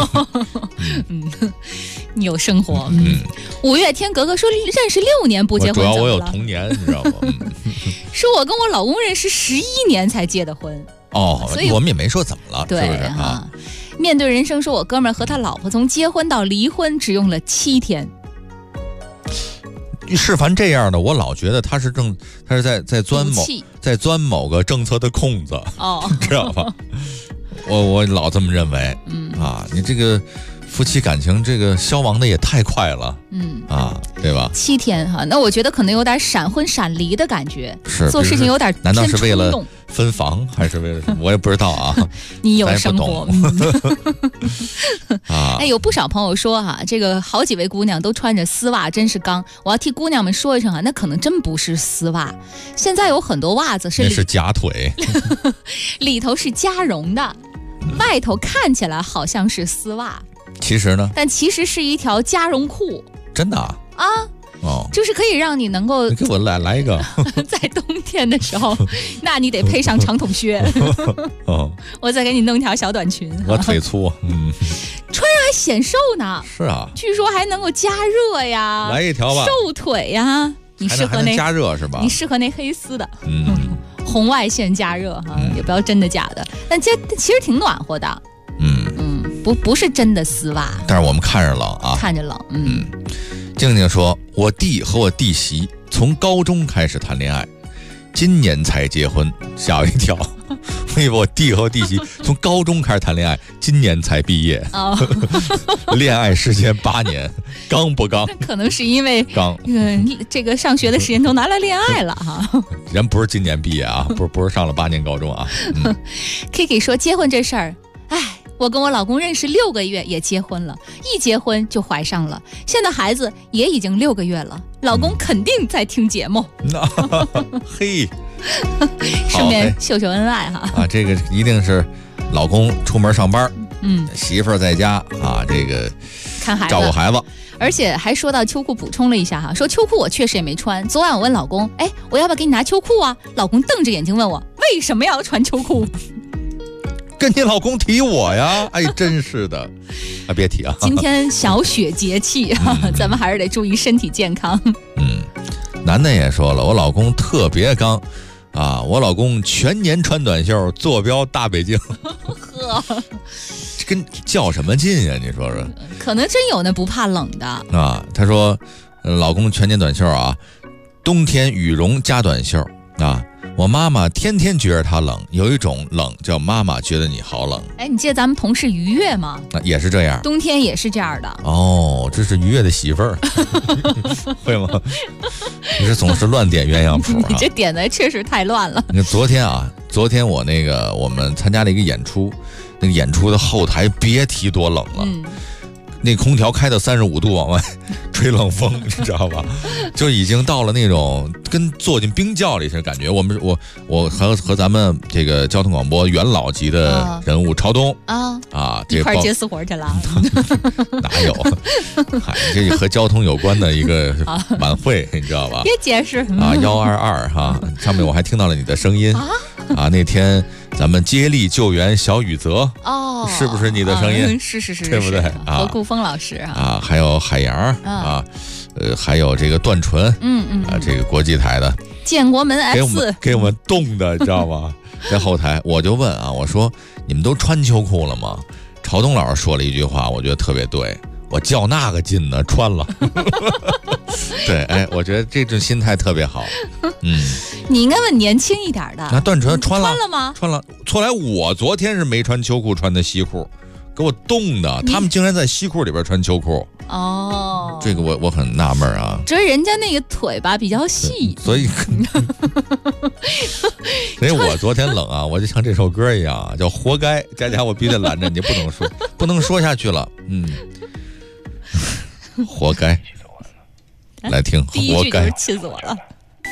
你有生活5月天格格说认识6年不结婚，
主要我有童年，你知道吗？
说我跟我老公认识11年才结的婚
所以我们也没说怎么了，
对
是不是
面对人生说，我哥们儿和他老婆从结婚到离婚只用了7天。
是凡这样的，我老觉得他是在钻某个政策的空子，知道吧？我老这么认为，你这个夫妻感情这个消亡的也太快了，对吧
？7天哈，那我觉得可能有点闪婚闪离的感觉，
是
做事情有点偏冲动。
难道是为了分房，还是为了什么？我也不知道啊。
你有生活
啊？
哎，有不少朋友说哈，这个好几位姑娘都穿着丝袜，真是刚。我要替姑娘们说一声哈，那可能真不是丝袜。现在有很多袜子
是假腿，
里头是加绒的，外头看起来好像是丝袜。
其实呢？
但其实是一条加绒裤。
真的啊？
就是可以让你能够。
你给我来一个。
在冬天的时候，那你得配上长筒靴。我再给你弄一条小短裙。
我腿粗，
穿上还显瘦呢。
是啊。
据说还能够加热呀。
来一条吧。
瘦腿呀，你适合那
加热是吧？
你适合那黑丝的。红外线加热哈，也不要真的假的。但其实挺暖和的。不是真的丝袜，
但是我们看着冷啊，
看着冷。
静静说，我弟和我弟媳从高中开始谈恋爱，今年才结婚，吓我一跳。我以为我弟和我弟媳从高中开始谈恋爱，今年才毕业。恋爱时间8年，刚不刚？
可能是因为
刚，
这个上学的时间都拿来恋爱了哈。
人不是今年毕业啊，不是上了8年高中啊。
Kiki 说结婚这事儿，我跟我老公认识6个月也结婚了，一结婚就怀上了，现在孩子也已经6个月了，老公肯定在听节目。
嘿，
顺便秀秀恩爱哈。
这个一定是老公出门上班，媳妇儿在家啊，这个
看孩子
照顾孩子。
而且还说到秋裤，补充了一下哈，说秋裤我确实也没穿。昨晚我问老公，我要不要给你拿秋裤啊？老公瞪着眼睛问我为什么要穿秋裤。
跟你老公提我呀？真是的，别提啊！
今天小雪节气，咱们还是得注意身体健康。
楠楠也说了，我老公特别刚啊，我老公全年穿短袖，坐标大北京。这跟较什么劲呀？你说说。
可能真有那不怕冷的
啊。他说，老公全年短袖啊，冬天羽绒加短袖啊。我妈妈天天觉得她冷，有一种冷叫妈妈觉得你好冷。
你记得咱们同事于月吗？
也是这样，
冬天也是这样的。
这是于月的媳妇儿，会吗？你是总是乱点鸳鸯谱啊！
你这点的确实太乱了。
你看昨天我们参加了一个演出，那个演出的后台别提多冷了。那空调开到35度往外吹冷风，你知道吧？就已经到了那种跟坐进冰窖里似的感觉。我和咱们这个交通广播元老级的人物朝东
一块接私活去了。
哪有？这和交通有关的一个晚会，你知道吧？
别解释
122哈，上面我还听到了你的声音那天咱们接力救援小雨泽是不是你的声音？
是，
对不对？
何顾风老师
还有海洋还有这个段纯，这个国际台的
建国门 X
给我们冻的，你知道吗？在后台我就问我说你们都穿秋裤了吗？朝东老师说了一句话，我觉得特别对，我较那个劲呢，穿了。对，我觉得这种心态特别好。
你应该问年轻一点的。
那段纯穿了
吗？
穿了。错来我昨天是没穿秋裤，穿的西裤，给我冻的。他们竟然在西裤里边穿秋裤。这个我很纳闷啊。
这人家那个腿吧比较细，
所以我昨天冷啊，我就像这首歌一样叫活该。佳我必须得拦着你，不能说下去了。活该。来听，
第一句就是气死我了。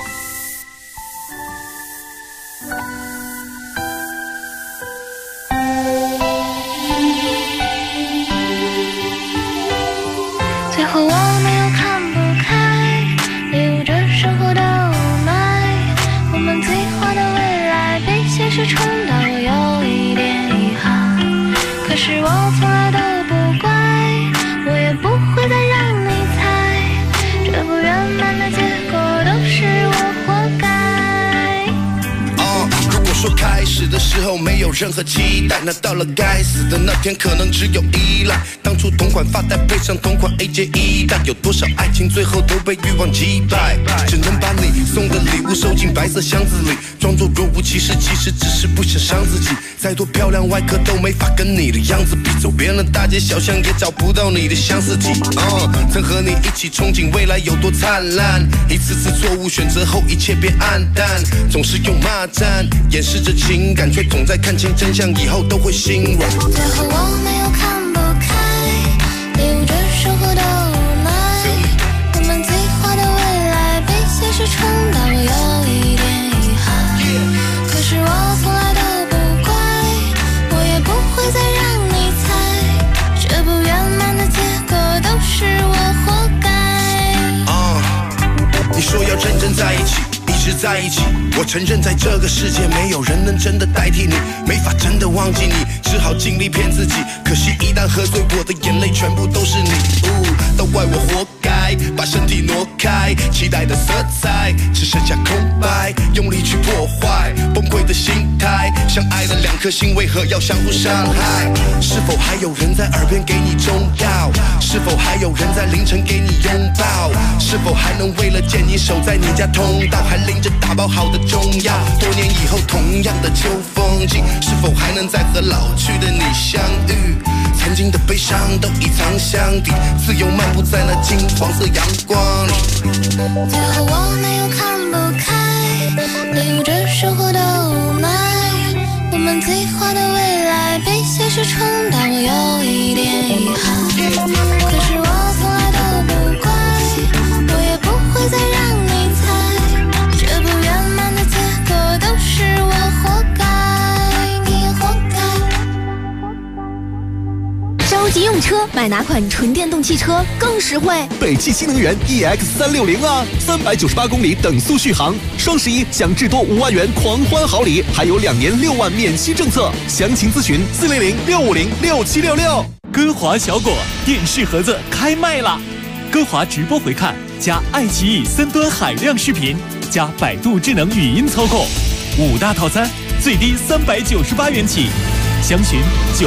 最后我没有看不开，流着生活的雾霾，我们计划的未来被现实冲到，我有一点遗憾。可是我从来都不怪，我也不会再让你猜，这不圆满的结果都是我活该。
如果说
说开始的时候没有任何期待，那到了该死的那天，可能只有依赖。当初同款发带配上同款 AJ1，但有多少爱情最后都被欲望击败？只能把你送的礼物收进白色箱子里，装作若无其事，其实只是不想伤自己。再多漂亮外壳都没法跟你的样子比，走遍了大街小巷也找不到你的相似体。曾和你一起憧憬未来有多灿烂，一次次错误选择后一切变暗淡，总是用骂战掩饰着情感，却总在看清真相以后都会心软。
最后我没有看不开，领悟着生活的无奈，我们计划的未来被现实冲倒，我有一点遗憾，可是我从来都不怪，我也不会再让你猜，这不圆满的结果都是我活该。
你说要认真在一起，一直在一起，我承认在这个世界没有人能真的代替你，没法真的忘记你，只好尽力骗自己，可惜一旦喝醉，我的眼泪全部都是你，都怪我活该，把身体挪开，期待的色彩只剩下空白，用力去破坏崩溃的心态，相爱的两颗心为何要相互伤害？是否还有人在耳边给你中药？是否还有人在凌晨给你拥抱？是否还能为了见你守在你家通道，还拎着打包好的中药？多年以后同样的秋风景，是否还能再和老去的你相遇？曾经的悲伤都已藏箱底，自由漫步在那金黄色阳光里。
最后我没有看不开，领悟着生活的无奈，我们计划的未来被现实冲倒，我有一点遗憾，可是我从来都不怪，我也不会再让你猜，这不圆满的结果都是我活该，你也活该。
着急用车，买哪款纯电动汽车更实惠？
北汽新能源 EX360啊，398公里等速续航，双11享至多5万元狂欢好礼，还有2年6万免息政策，详情咨询400-650-6766。
歌华小果电视盒子开卖啦！歌华直播回看加爱奇艺3端海量视频加百度智能语音操控，5大套餐最低398元起，详询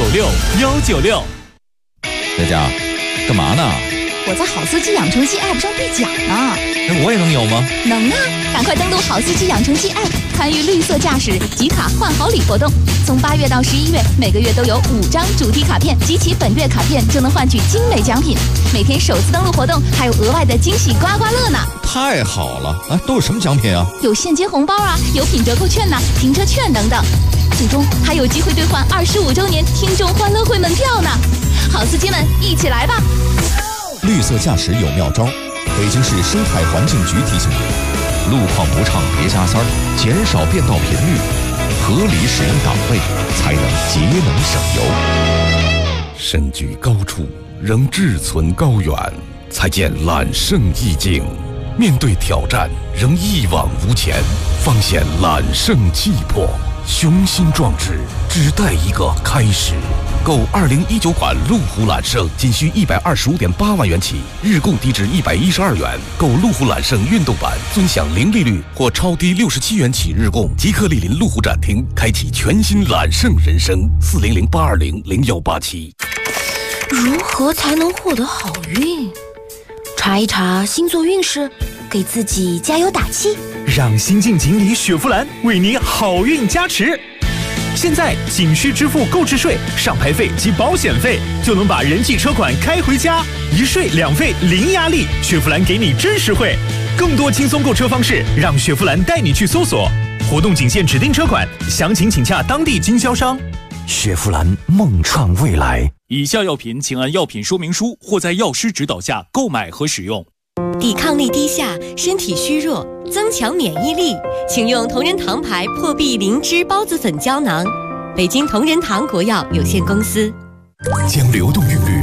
96196。
佳佳，干嘛呢？
我在好司机养成记 App 上兑奖呢。
那我也能有吗？
能啊！赶快登录好司机养成记 App， 参与绿色驾驶集卡换好礼活动。从8月到11月，每个月都有5张主题卡片，集齐本月卡片就能换取精美奖品。每天首次登录活动还有额外的惊喜刮刮乐呢！
太好了啊！都有什么奖品啊？
有现金红包啊，有品折扣券呐、停车券等等。最终还有机会兑换25周年听众欢乐会门票呢！好司机们，一起来吧！
绿色驾驶有妙招，北京市生态环境局提醒您：路况不畅别加塞儿，减少变道频率，合理使用档位，才能节能省油。
身居高处，仍志存高远，才见揽胜意境；面对挑战，仍一往无前，方显揽胜气魄。雄心壮志，只待一个开始。购2019款路虎揽胜仅需125.8万元起，日供低至112元。购路虎揽胜运动版，尊享零利率或超低67元起日供。即刻莅临路虎展厅，开启全新揽胜人生。400-820-0187。
如何才能获得好运？查一查星座运势，给自己加油打气。
让新晋锦鲤雪佛兰为你好运加持。现在仅需支付购置税、上牌费及保险费，就能把人气车款开回家，一税两费零压力。雪佛兰给你真实惠，更多轻松购车方式，让雪佛兰带你去搜索。活动仅限指定车款，详情请洽当地经销商。
雪佛兰梦创未来。
以下药品请按药品说明书或在药师指导下购买和使用。
抵抗力低下，身体虚弱，增强免疫力，请用同仁堂牌破壁灵芝孢子粉胶囊。北京同仁堂国药有限公司。
将流动韵律赋予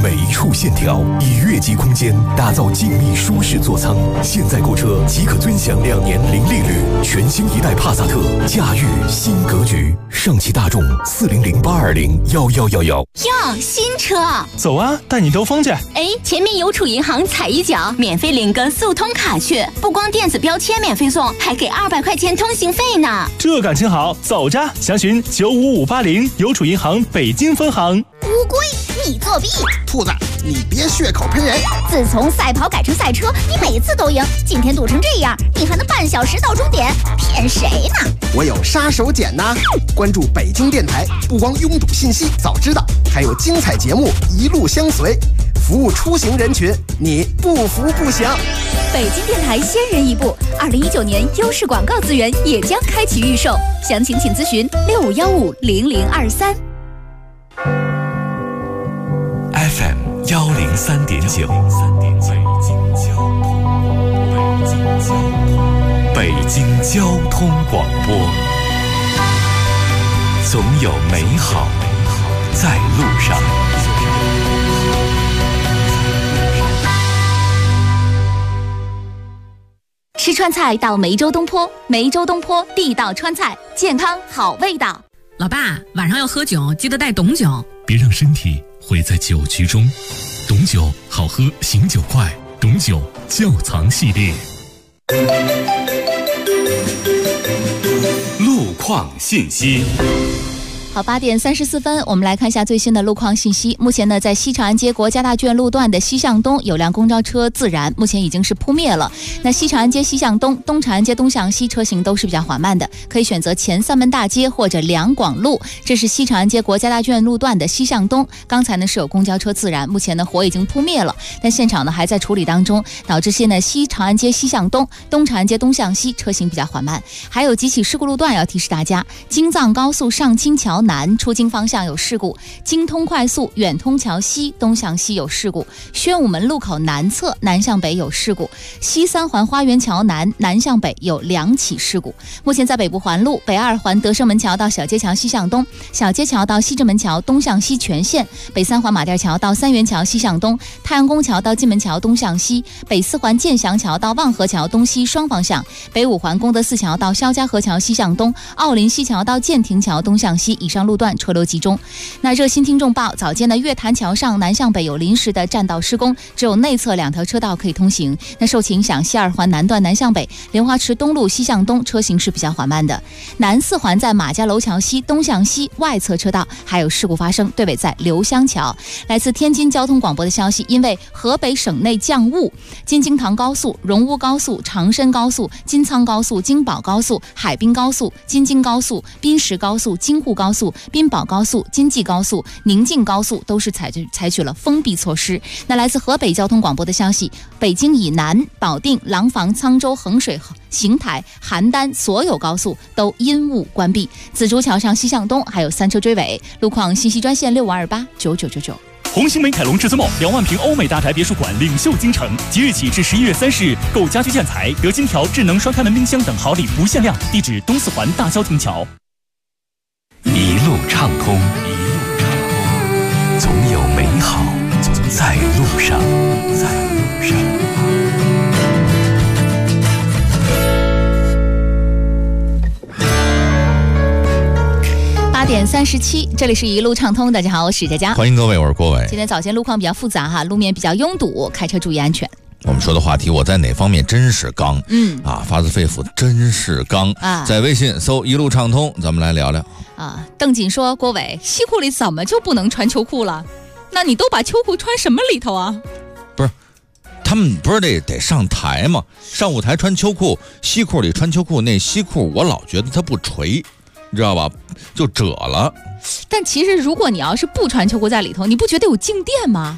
每一处线条，以越级空间打造静谧舒适座舱。现在购车即可尊享2年零利率，全新一代帕萨特，驾驭新格局。上汽大众40082011111。
哟，新车！
走啊，带你兜风去。
哎，前面邮储银行踩一脚，免费领个速通卡去，不光电子标签免费送，还给200块钱通行费呢。
这感情好，走着，详询95580邮储银行北京分行。
乌龟，你作弊！
兔子，你别血口喷人！
自从赛跑改成赛车，你每次都赢，今天堵成这样，你还能半小时到终点，骗谁呢？
我有杀手锏呐！关注北京电台，不光拥堵信息早知道，还有精彩节目一路相随，服务出行人群，你不服不行。
北京电台先人一步，2019年优势广告资源也将开启预售，详情请咨询65150023。
FM 103.9，北京交通广播，总有美好在路上。
吃川菜到梅州东坡，梅州东坡地道川菜，健康好味道。
老爸，晚上要喝酒，记得带董酒。
别让身体毁在酒局中，董酒好喝，醒酒快，董酒窖藏系列。路况信息。
好，8点34分，我们来看一下最新的路况信息。目前呢，在西长安街国家大剧院路段的西向东有辆公交车自燃，目前已经是扑灭了。那西长安街西向东、东长安街东向西车行都是比较缓慢的，可以选择前三门大街或者两广路。这是西长安街国家大剧院路段的西向东，刚才呢是有公交车自燃，目前呢火已经扑灭了，但现场呢还在处理当中，导致现在西长安街西向东、东长安街东向西车行比较缓慢。还有几起事故路段要提示大家：京藏高速上清桥南出京方向有事故，京通快速远通桥西东向西有事故，宣武门路口南侧南向北有事故，西三环花园桥南南向北有2起事故。目前在北部环路北2环德胜门桥到小街桥西向东，小街桥到西直门桥东向西全线，北3环马甸桥到三元桥西向东，太阳宫桥到进门桥东向西，北4环建祥桥到望河桥东西双方向，北5环功德寺桥到肖家河桥西向东，奥林西桥到建亭桥东向西，以上路段车流集中。那热心听众报，早间的月坛桥上南向北有临时的占道施工，只有内侧2条车道可以通行。那受其影响，西2环南段南向北莲花池东路西向东车行是比较缓慢的。南4环在马家楼桥西东向西外侧车道还有事故发生，对尾在刘香桥。来自天津交通广播的消息，因为河北省内降雾，京津塘高速、荣乌高速、长深高速、金苍高速、京宝高速、海滨高速、京津高速、滨石高速、京沪高速、滨宝高速、京济高速、宁晋高速都是采取了封闭措施。那来自河北交通广播的消息，北京以南、保定、廊坊、沧州、衡水、邢台、邯郸所有高速都因雾关闭。紫竹桥上西向东还有3车追尾。路况信息专线65289999。
红星美凯龙至尊梦2万平欧美大宅别墅馆领袖京城，即日起至11月30日，购家居建材得金条、智能双开门冰箱等好礼不限量。地址东4环大消停桥。
一路畅通，总有美好在路上。
8点37，这里是一路畅通。大家好，我是佳佳，
欢迎各位，我是郭伟。
今天早间路况比较复杂哈，路面比较拥堵，开车注意安全。
我们说的话题，我在哪方面真是刚？发自肺腑，真是刚啊！在微信搜一路畅通，咱们来聊聊
啊。邓锦说：“郭伟，西裤里怎么就不能穿秋裤了？那你都把秋裤穿什么里头啊？”
不是，他们不是得上台吗？上舞台穿秋裤，西裤里穿秋裤，那西裤我老觉得它不垂，你知道吧？就褶了。
但其实如果你要是不穿秋裤在里头，你不觉得有静电吗？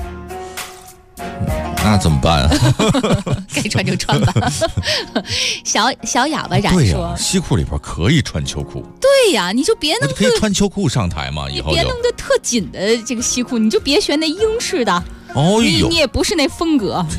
那怎么办啊？
该穿就穿吧。小哑巴然说：“
对呀，西裤里边可以穿秋裤。
对呀，你就别弄，
可以穿秋裤上台嘛。以后
别弄得特紧的这个西裤，你就别选那英式的。
哦，
你也不是那风格。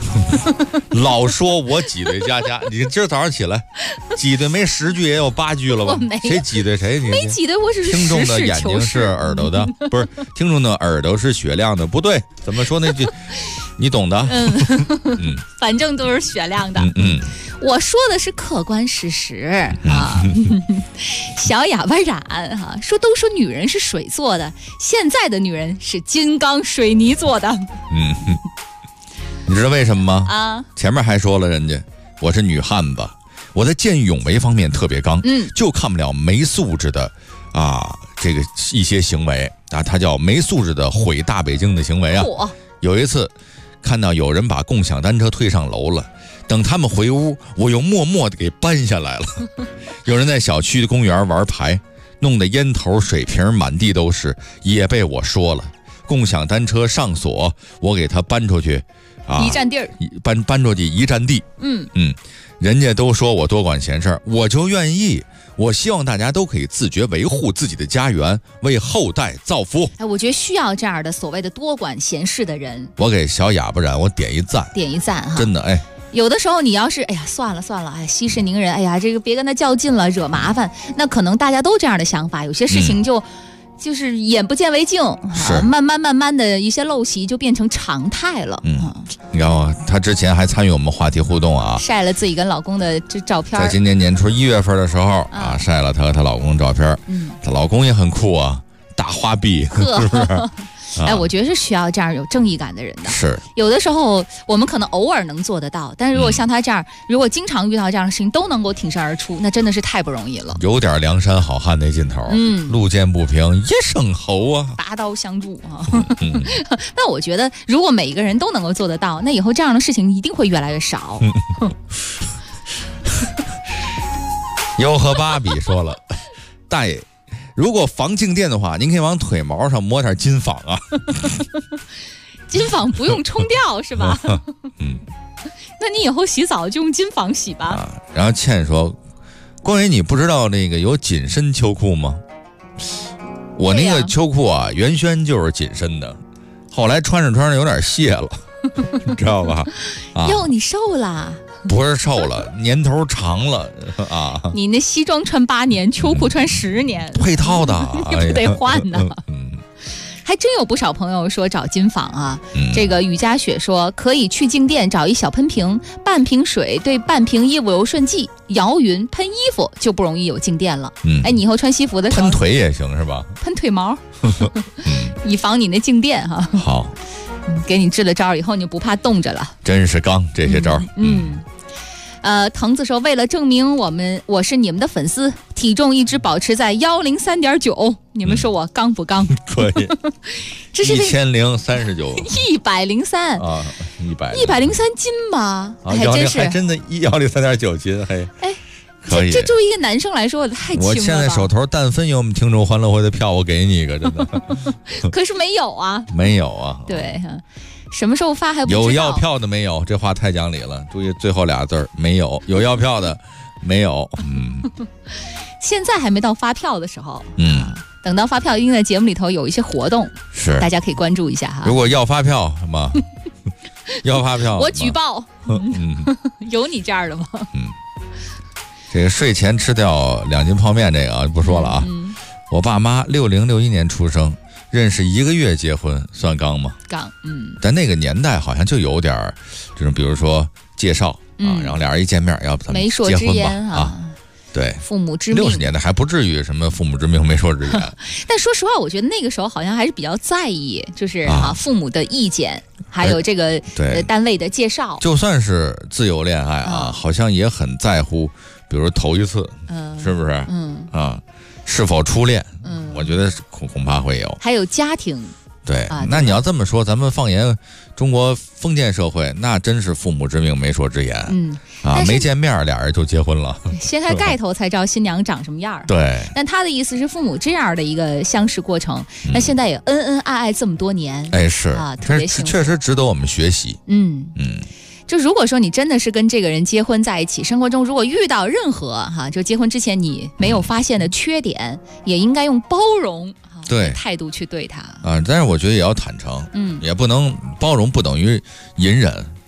老说我挤兑佳佳，你今儿早上起来挤兑没10句也有8句了吧？谁挤兑谁？你
没挤兑，我只是
听众的眼睛是耳朵的，不是听众的耳朵是雪亮的，不对，怎么说那句？你懂的。
反正都是雪亮的。我说的是客观事实啊。小哑巴染哈说，都说女人是水做的，现在的女人是金刚水泥做的。
你知道为什么吗？
啊，
前面还说了，人家我是女汉子，我在见义勇为方面特别刚，就看不了没素质的这个一些行为啊，他叫没素质的毁大北京的行为啊。有一次看到有人把共享单车推上楼了，等他们回屋，我又默默地给搬下来了。有人在小区的公园玩牌，弄得烟头水瓶满地都是，也被我说了。共享单车上锁，我给他搬出去
一占地儿，
搬出去一占地。人家都说我多管闲事儿，我就愿意。我希望大家都可以自觉维护自己的家园，为后代造福。
我觉得需要这样的所谓的多管闲事的人。
我给小哑巴染我点一赞，
哈，
真的
有的时候你要是算了，息事宁人，这个别跟他较劲了，惹麻烦，那可能大家都这样的想法，有些事情就是眼不见为净，慢慢的一些陋习就变成常态了。
你看她之前还参与我们话题互动啊，
晒了自己跟老公的这照片，
在今年年初1月份的时候晒了她和她老公的照片。她老公也很酷啊，大花臂，是不是？
我觉得是需要这样有正义感的人的。
是，
有的时候我们可能偶尔能做得到，但是如果像他这样，如果经常遇到这样的事情都能够挺身而出，那真的是太不容易了。
有点梁山好汉那劲头，路见不平一声吼啊，
拔刀相助啊。那我觉得，如果每一个人都能够做得到，那以后这样的事情一定会越来越少。
优和芭比说了，大爷，如果防静电的话，您可以往腿毛上抹点金纺啊。
金纺不用冲掉是吧？那你以后洗澡就用金纺洗吧。
然后倩说，关于你不知道那个有紧身秋裤吗？我那个秋裤原先就是紧身的，后来穿着有点泄了，你知道吧？
哟，你瘦了？
不是瘦了，年头长了啊！
你那西装穿8年，秋裤穿10年，
配套的，
你不得换呢？还真有不少朋友说找金纺啊。这个雨佳雪说可以去静电找一小喷瓶，半瓶水对半瓶衣物柔顺剂，摇匀喷衣服就不容易有静电了。你以后穿西服的时候
喷腿也行是吧？
喷腿毛，以防你那静电哈。
好，
给你支了招以后你就不怕冻着了。
真是刚这些招。
藤子说，为了证明我是你们的粉丝，体重一直保持在103.9，你们说我刚不刚？
可以。
这是
1003.9，103
啊，103斤吗？还
真的103.9斤，可以。
这作为一个男生来说，我太轻了吧。
我现在手头但分有我们听众欢乐会的票，我给你一个，真的。
可是没有啊。
没有啊。
对。什么时候发还不知道。
有要票的没有？这话太讲理了，注意最后俩字儿，没有。有要票的没有。
现在还没到发票的时候。等到发票，一定在节目里头有一些活动，
是
大家可以关注一下哈。
如果要发票什么，要发票，
我举报。有你这样的吗？
这个睡前吃掉2斤泡面，这个不说了啊。我爸妈60、61年出生。认识1个月结婚算刚吗？
刚，
但那个年代好像就有点这种，比如说介绍然后俩人一见面，要不咱们结婚吧？对，
父母之命。
60年代还不至于什么父母之命媒妁之言。
但说实话，我觉得那个时候好像还是比较在意，就是父母的意见，还有这个单位的介绍。
就算是自由恋爱好像也很在乎，比如头一次，是不是？是否初恋？我觉得恐怕会有。
还有家庭。
对，那你要这么说，咱们放眼中国封建社会，那真是父母之命媒妁之言。没见面俩人就结婚了，
掀开盖头才知道新娘长什么样。
对。
但他的意思是，父母这样的一个相识过程，那现在也恩恩爱爱这么多年，
是特别幸福，确实值得我们学习。
就如果说你真的是跟这个人结婚在一起，生活中如果遇到任何就结婚之前你没有发现的缺点，也应该用包容态度去对他
但是我觉得也要坦诚，也不能包容不等于隐忍，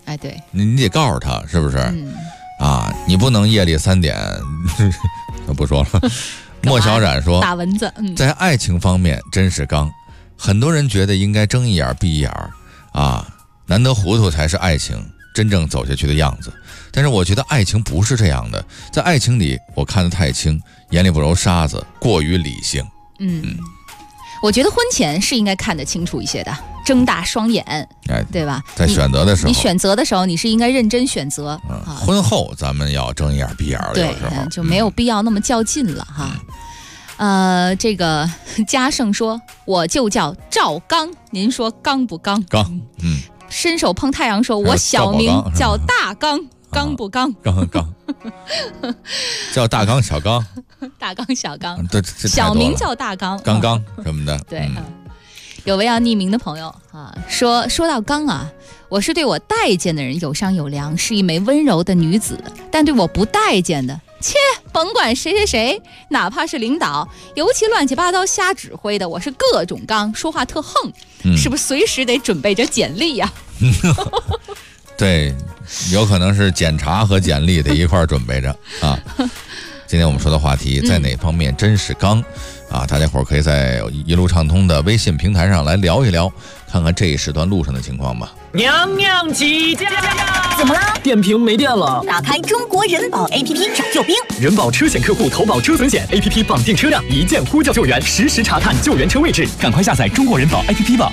哎，对，
你得告诉他是不是？啊，你不能夜里3点，不说了。莫小冉说，
打蚊子。
在爱情方面真是刚，很多人觉得应该睁一眼闭一眼啊，难得糊涂才是爱情真正走下去的样子。但是我觉得爱情不是这样的，在爱情里我看得太轻，眼里不揉沙子，过于理性。
我觉得婚前是应该看得清楚一些的，睁大双眼，对吧？
在选择的时候，
你选择的时候，你是应该认真选择。
婚后咱们要睁一眼闭眼了，有时候
就没有必要那么较劲了哈。这个嘉盛说，我就叫赵刚，您说刚不刚？
刚。
伸手碰太阳说，我小名叫大刚。刚不刚？
刚，叫大刚小刚，
大刚小刚，
对，
小名叫大刚，
刚刚什么的。
对，有位要匿名的朋友说到刚我是对我待见的人有商有量，是一枚温柔的女子，但对我不待见的，甭管谁，哪怕是领导，尤其乱七八糟瞎指挥的，我是各种刚，说话特横，是不是随时得准备着简历呀？
对，有可能是检查和简历得一块准备着啊。今天我们说的话题在哪方面真是刚啊？大家伙可以在一路畅通的微信平台上来聊一聊，看看这一时段路上的情况吧。
娘娘起驾！
怎么了？
电瓶没电了。
打开中国人保 APP 找救兵。
人保车险客户投保车损险 APP 绑定车辆，一键呼叫救援，实时查看救援车位置。赶快下载中国人保 APP 吧。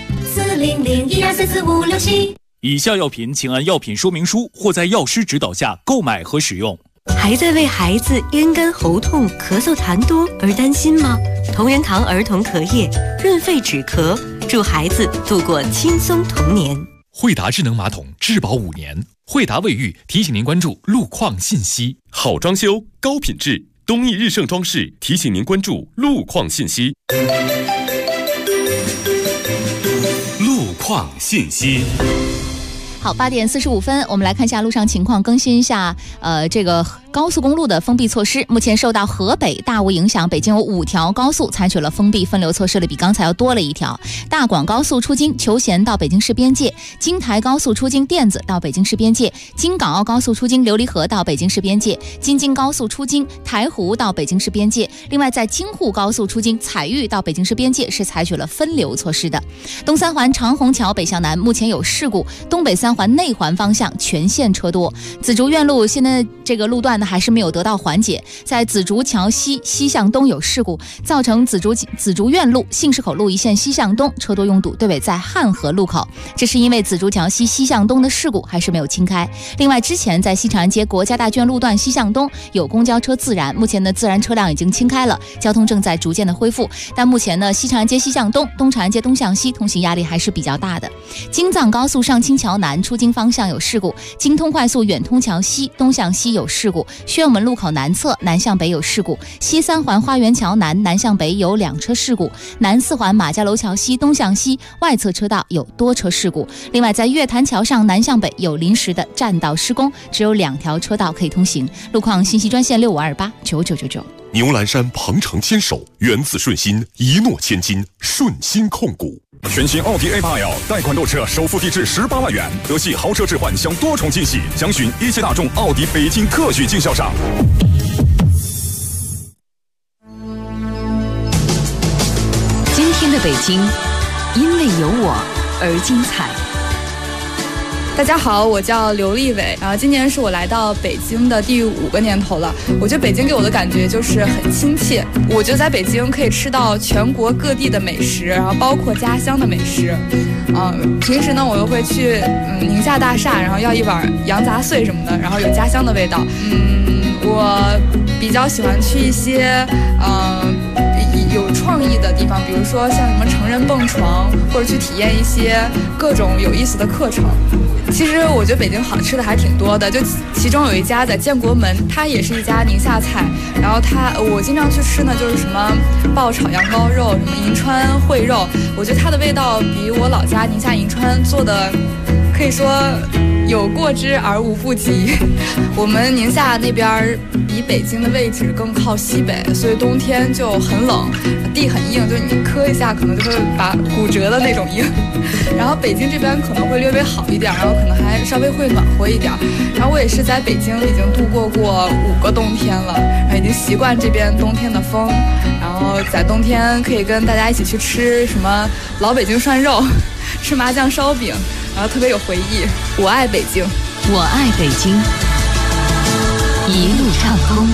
40012445567。
以下药品请按药品说明书或在药师指导下购买和使用。
还在为孩子咽干喉痛、咳嗽痰多而担心吗？同仁堂儿童咳液润肺止咳，助孩子度过轻松童年。
惠达智能马桶质保5年。惠达卫浴提醒您关注路况信息。
好装修，高品质，东义日盛装饰提醒您关注路况信息。
路况信息。
好，8点45分，我们来看一下路上情况，更新一下这个高速公路的封闭措施。目前受到河北大雾影响，北京有5条高速采取了封闭分流措施了，比刚才要多了1条。大广高速出京求贤到北京市边界，京台高速出京甸子到北京市边界，京港澳高速出京琉璃河到北京市边界，京津高速出京台湖到北京市边界。另外，在京沪高速出京采玉到北京市边界是采取了分流措施的。东三环长虹桥北向南目前有事故，东北三环内环方向全线车多。紫竹院路现在这个路段呢还是没有得到缓解，在紫竹桥西西向东有事故，造成紫竹院路信市口路一线西向东车多拥堵，队尾在汉河路口，这是因为紫竹桥西西向东的事故还是没有清开。另外，之前在西长安街国家大剧院路段西向东有公交车自燃，目前的自燃车辆已经清开了，交通正在逐渐的恢复，但目前呢西长安街西向东、东长安街东向西通行压力还是比较大的。京藏高速上清桥南出京方向有事故，京通快速远通桥西东向西有事故，宣武门路口南侧南向北有事故，西三环花园桥南南向北有2车事故，南四环马家楼桥西东向西外侧车道有多车事故。另外，在月坛桥上南向北有临时的占道施工，只有2条车道可以通行。路况信息专线65289999。
牛栏山鹏程牵手，源自顺心，一诺千金，顺心控股。全新奥迪 A8L 贷款购车首付低至18万元，德系豪车置换享多重惊喜，详询一汽大众奥迪北京特许经销商。
今天的北京，因为有我而精彩。
大家好，我叫刘立伟，然后今年是我来到北京的第5个年头了。我觉得北京给我的感觉就是很亲切，我觉得在北京可以吃到全国各地的美食，然后包括家乡的美食。平时呢我又会去宁夏大厦，然后要一碗羊杂碎什么的，然后有家乡的味道。我比较喜欢去一些有创意的地方，比如说像什么成人蹦床，或者去体验一些各种有意思的课程。其实我觉得北京好吃的还挺多的，就其中有一家在建国门，它也是一家宁夏菜，然后我经常去吃呢，就是什么爆炒羊羔肉，什么银川烩肉，我觉得它的味道比我老家宁夏银川做的可以说有过之而无不及。我们宁夏那边比北京的位置更靠西北，所以冬天就很冷，地很硬，就是你磕一下可能就会把骨折的那种硬。然后北京这边可能会略微好一点，然后可能还稍微会暖和一点。然后我也是在北京已经度过5个冬天了，然后已经习惯这边冬天的风。然后在冬天可以跟大家一起去吃什么老北京涮肉，吃麻酱烧饼，然后特别有回忆。我爱北京，
我爱北京，一路畅通。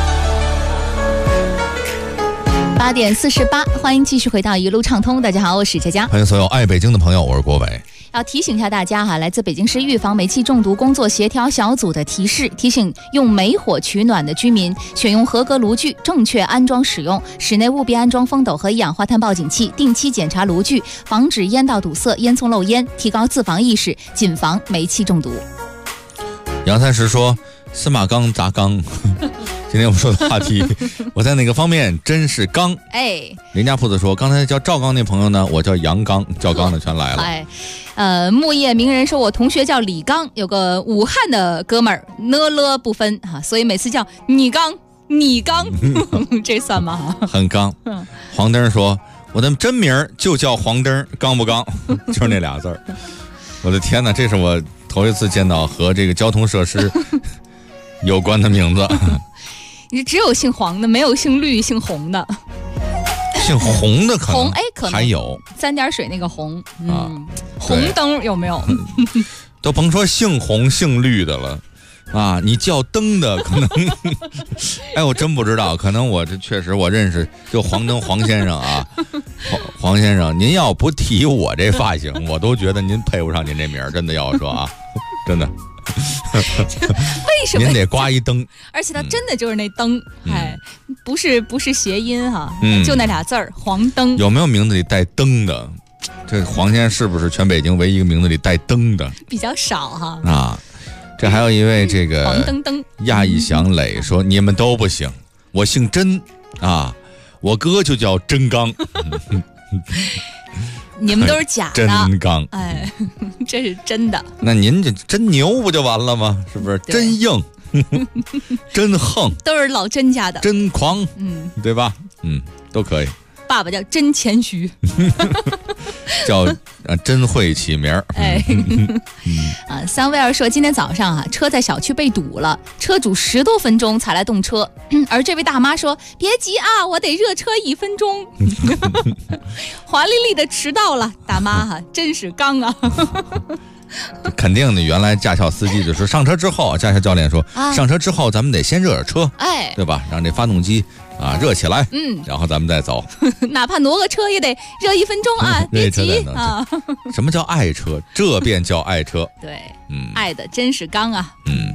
8点48，欢迎继续回到一路畅通。大家好，我是佳佳。
欢迎所有爱北京的朋友，我是国伟。
要提醒一下大家哈，来自北京市预防煤气中毒工作协调小组的提示，提醒用煤火取暖的居民选用合格炉具，正确安装使用，室内务必安装风斗和一氧化碳报警器，定期检查炉具，防止烟道堵塞、烟囱漏烟，提高自防意识，谨防煤气中毒。
杨三石说：“司马刚砸缸。”今天我们说的话题，我在哪个方面真是刚？
哎，
林家铺子说，刚才叫赵刚那朋友呢，我叫杨刚，叫刚的全来了。
哎，木叶名人说，我同学叫李刚，有个武汉的哥们儿，呢了不分哈，所以每次叫你刚，这算吗？
很刚。黄灯说，我的真名就叫黄灯，刚不刚？就是那俩字儿。我的天哪，这是我头一次见到和这个交通设施有关的名字。
你只有姓黄的，没有姓绿、姓红的。
姓红的可能
红，哎，可能
还有
三点水那个红
啊，
红灯有没有？
都甭说姓红姓绿的了啊，你叫灯的可能，哎，我真不知道，可能我这确实我认识就黄灯黄先生啊，黄先生，您要不提我这发型，我都觉得您配不上您这名儿，真的要说啊，真的。
为什么
您得刮一灯？
而且它真的就是那灯，哎，不是谐音哈，就那俩字儿，黄灯。
有没有名字里带灯的？这黄先生是不是全北京唯一一个名字里带灯的？
比较少哈。
啊，这还有一位这个
黄灯灯
亚义祥磊说：“你们都不行，我姓甄啊，我哥就叫真刚。”
你们都是假的，
真刚，
哎，这是真的。
那您这真牛不就完了吗？是不是？真硬，真横，
都是老甄家的。
真狂，对吧？都可以。
爸爸叫真谦虚，
叫真会起名儿。
哎，三位儿说今天早上啊，车在小区被堵了，车主10多分钟才来动车，而这位大妈说别急啊，我得热车1分钟。华丽丽的迟到了，大妈哈，真是刚啊。
肯定的，原来驾校司机就说上车之后，驾校教练说上车之后咱们得先热热车，
哎，
对吧？让这发动机啊热起来，然后咱们再走。
哪怕挪个车也得热1分钟啊，别急啊。
什么叫爱车？这便叫爱车。
对，爱的真是刚啊。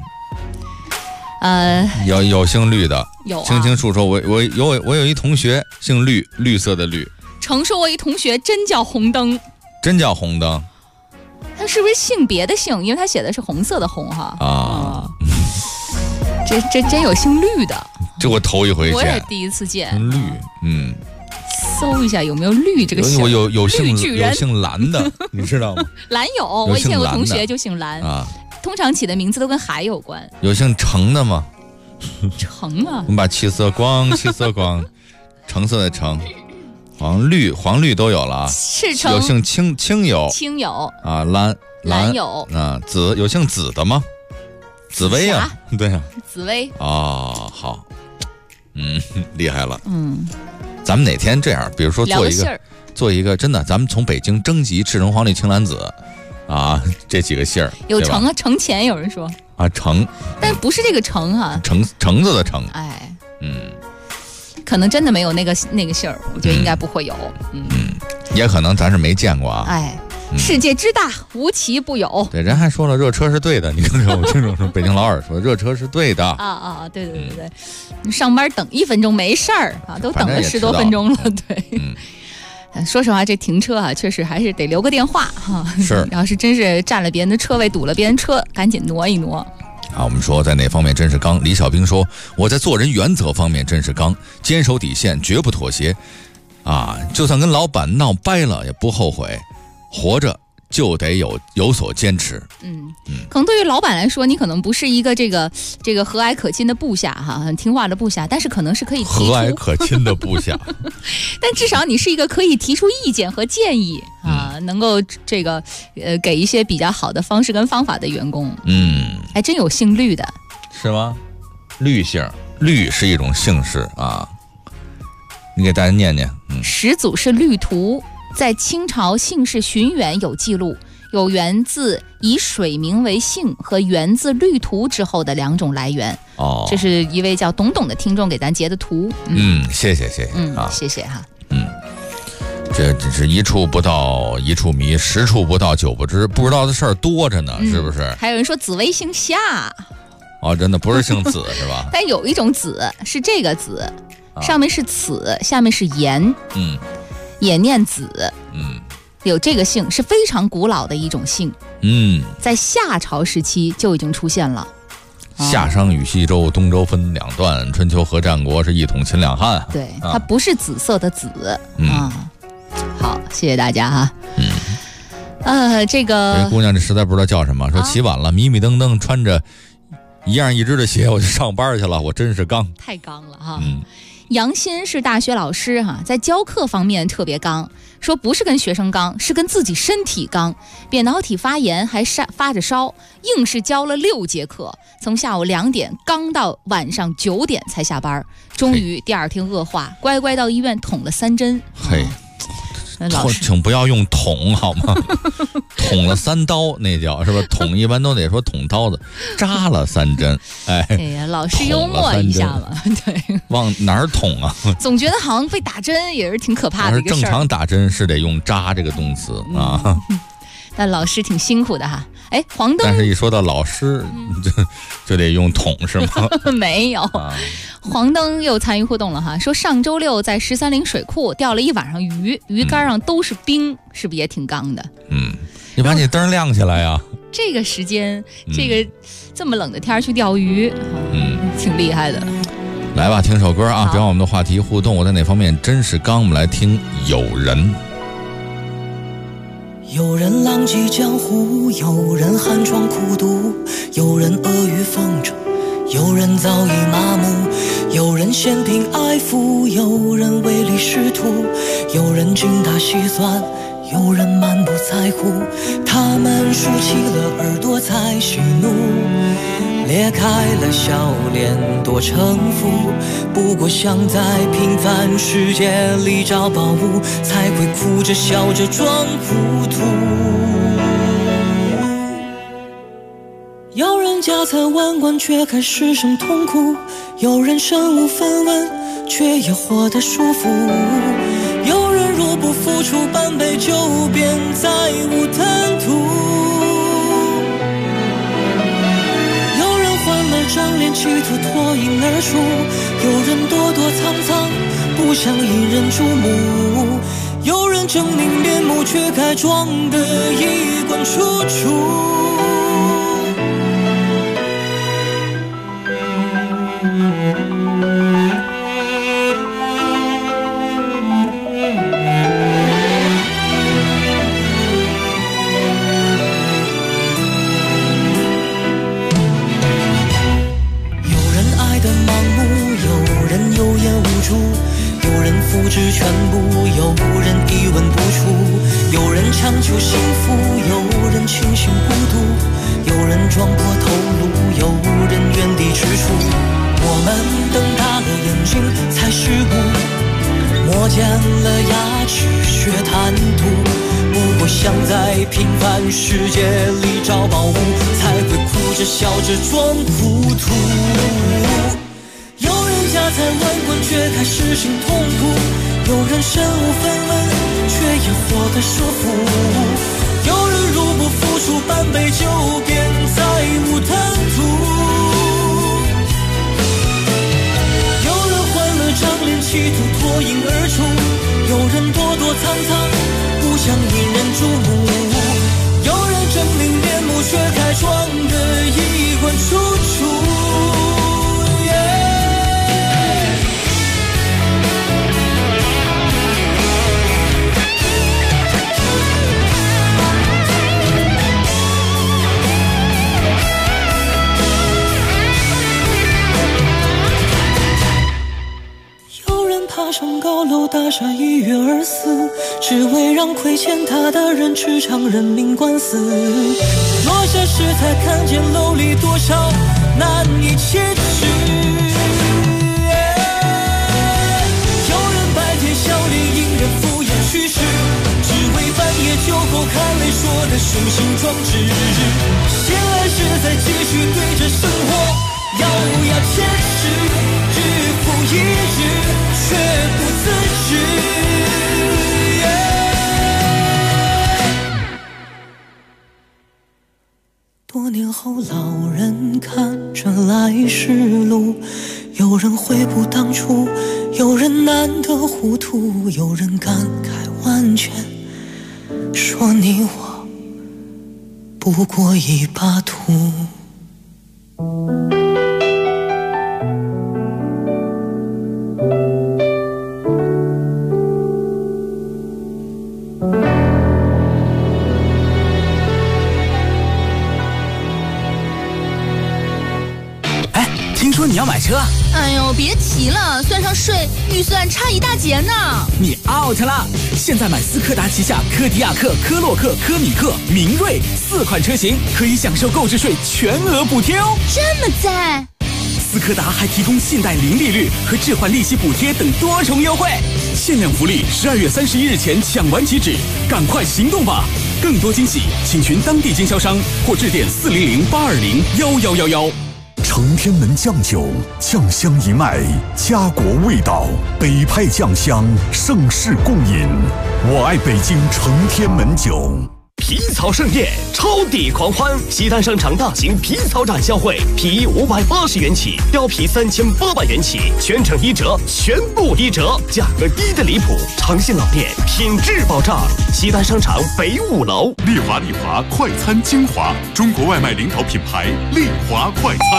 有姓绿的，
有啊。
青青树说，我有一同学姓绿，绿色的绿。
程说，我一同学真叫红灯，
真叫红灯。
他是不是性别的姓？因为他写的是红色的红哈。啊，这真有姓绿的，
这我头一回见，
我也第一次见。
绿，
搜一下有没有绿这个姓。
我有姓蓝的，你知道吗？
蓝有，我以前有个同学就姓蓝啊。通常起的名字都跟海有关。
有姓程的吗？
程啊，
我们把气色光，橙色的橙。黄绿都有了啊，
赤橙
有姓青有啊，蓝
有
啊，紫有姓紫的吗？紫薇啊，对啊，
紫薇
哦，好，厉害了，咱们哪天这样，比如说做一个真的，咱们从北京征集赤橙黄绿青蓝紫啊，这几个姓儿
有橙啊，橙钱有人说
啊，橙，
但不是这个橙啊，
橙子的橙，
哎，可能真的没有那个姓儿，我觉得应该不会有。
也可能咱是没见过啊。
哎，世界之大，无奇不有。
对，人还说了热车是对的。你看我听众说，北京老二说热车是对的。
对，你上班等1分钟没事儿啊，都等了10多分钟了。对，说实话，这停车啊，确实还是得留个电话哈。
是，
要是真是占了别人的车位，堵了别人车，赶紧挪一挪。
我们说在哪方面真是刚？李小兵说，我在做人原则方面真是刚，坚守底线，绝不妥协啊！就算跟老板闹掰了也不后悔，活着就得有所坚持。
可能对于老板来说，你可能不是一个这个和蔼可亲的部下哈，很听话的部下，但是可能是可以提出
和蔼可亲的部下，
但至少你是一个可以提出意见和建议啊，能够给一些比较好的方式跟方法的员工。还真有姓绿的，
是吗？绿姓，绿是一种姓氏啊。你给大家念念。
始祖是绿图，在清朝姓氏寻源有记录。有源自以水名为姓和源自绿图之后的两种来源。这是一位叫董董的听众给咱截的图。
谢谢啊，
谢谢哈。
这只是一处不到一处迷，十处不到九不知，不知道的事儿多着呢，是不是？
还有人说紫薇姓夏。
真的不是姓子是吧？
但有一种子是这个子，上面是此，下面是言，也念子。有这个姓是非常古老的一种姓，在夏朝时期就已经出现了。
夏商与西周，东周分两段，春秋和战国是一统秦两汉。
对，它不是紫色的紫。好，谢谢大家哈。这个
姑娘这实在不知道叫什么，说起晚了，迷迷瞪瞪穿着一样一只的鞋，我就上班去了，我真是刚，
太刚了哈。杨鑫是大学老师哈，在教课方面特别刚，说不是跟学生刚，是跟自己身体刚，扁桃体发炎还发着烧，硬是教了6节课，从下午2点刚到晚上9点才下班，终于第2天恶化，乖乖到医院捅了3针。请
不要用捅好吗？捅了3刀那叫是吧？捅一般都得说捅刀子，扎了3针。哎
呀，老师幽默一下嘛。对，
往哪儿捅啊？
总觉得好像被打针也是挺可怕的一个事儿。
正常打针是得用扎这个动词啊。
但老师挺辛苦的哈。黄灯，
但是一说到老师，就得用捅是吗？
没有。黄灯又参与互动了哈，说上周6在13陵水库钓了一晚上鱼，鱼竿上都是冰，是不是也挺刚的？
你把你灯亮起来呀！
这个时间，这么冷的天去钓鱼，挺厉害的。
来吧，听首歌啊，别忘我们的话题互动，我在哪方面真是刚？我们来听有人。
有人浪迹江湖，有人寒窗苦读，有人阿谀奉承，有人早已麻木，有人嫌贫爱富，有人唯利是图，有人精打细算，有人满不在乎。他们竖起了耳朵在喜怒，裂开了笑脸多城府，不过想在平凡世界里找宝物，才会哭着笑着装糊涂。有人家财万贯却还失声痛哭，有人身无分文却也活得舒服，有人若不付出半杯酒便再无贪图，张脸企图脱颖而出，有人躲躲藏藏不想引人注目，有人狰狞面目却该装得衣冠楚楚。复制全部，有人一文不出，有人强求幸福，有人清醒孤独，有人撞破头颅，有人原地踟蹰。我们瞪大了眼睛才识悟，磨尖了牙齿学谈吐，不过想在平凡世界里找宝物，才会哭着笑着装糊涂。有人家财万贯却还失心痛苦，有人身无分文却也活得舒服，有人如不付出半杯酒便再无贪图，有人换了张脸企图脱颖而出，有人躲躲藏藏不想引人注目，有人狰狞面目却还装得衣冠楚楚。 上高楼大厦一跃而死，只为让亏欠他的人吃场人命官司。落下时才看见楼里多少难以启齿。有人白天笑脸迎人敷衍去世，只为半夜酒后看泪说的雄心壮志。醒来时再继续对着生活咬牙坚持，日复一日却不自知。多年后老人看着来时路，有人悔不当初，有人难得糊涂，有人感慨万千，说你我不过一把土。
听说你要买车？
哎呦，别提了，算上税，预算差一大截呢。
你 out 了！现在买斯柯达旗下柯迪亚克、科洛克、科米克、明锐4款车型，可以享受购置税全额补贴哦。
这么赞！
斯柯达还提供信贷零利率和置换利息补贴等多重优惠，限量福利，12月31日前抢完即止，赶快行动吧！更多惊喜，请寻当地经销商或致电400-820-1111。
承天门酱酒，酱香一脉，家国味道，北派酱香，盛世共饮。我爱北京承天门酒。
皮草盛宴，超抵狂欢！西单商场大型皮草展销会，皮衣580元起，貂皮3800元起，全程1折，全部1折，价格低的离谱。诚信老店，品质保障。西单商场北5楼。
丽华快餐精华，中国外卖领导品牌，丽华快餐。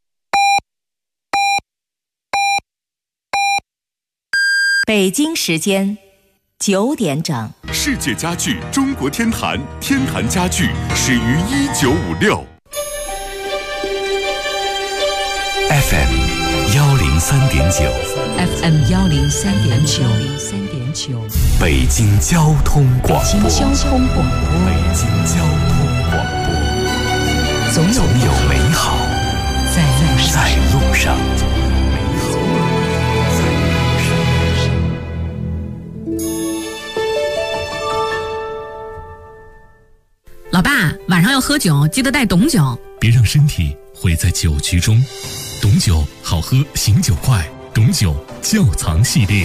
北京时间9点整。
世界家具中国天坛，天坛家具始于1956。
FM 103.9
FM 103.9
北京交通广播。
北京交通广播。
北京交通广播。总有美好在路上。
老爸，晚上要喝酒，记得带董酒。
别让身体毁在酒局中。董酒好喝，醒酒快。董酒窖藏系列。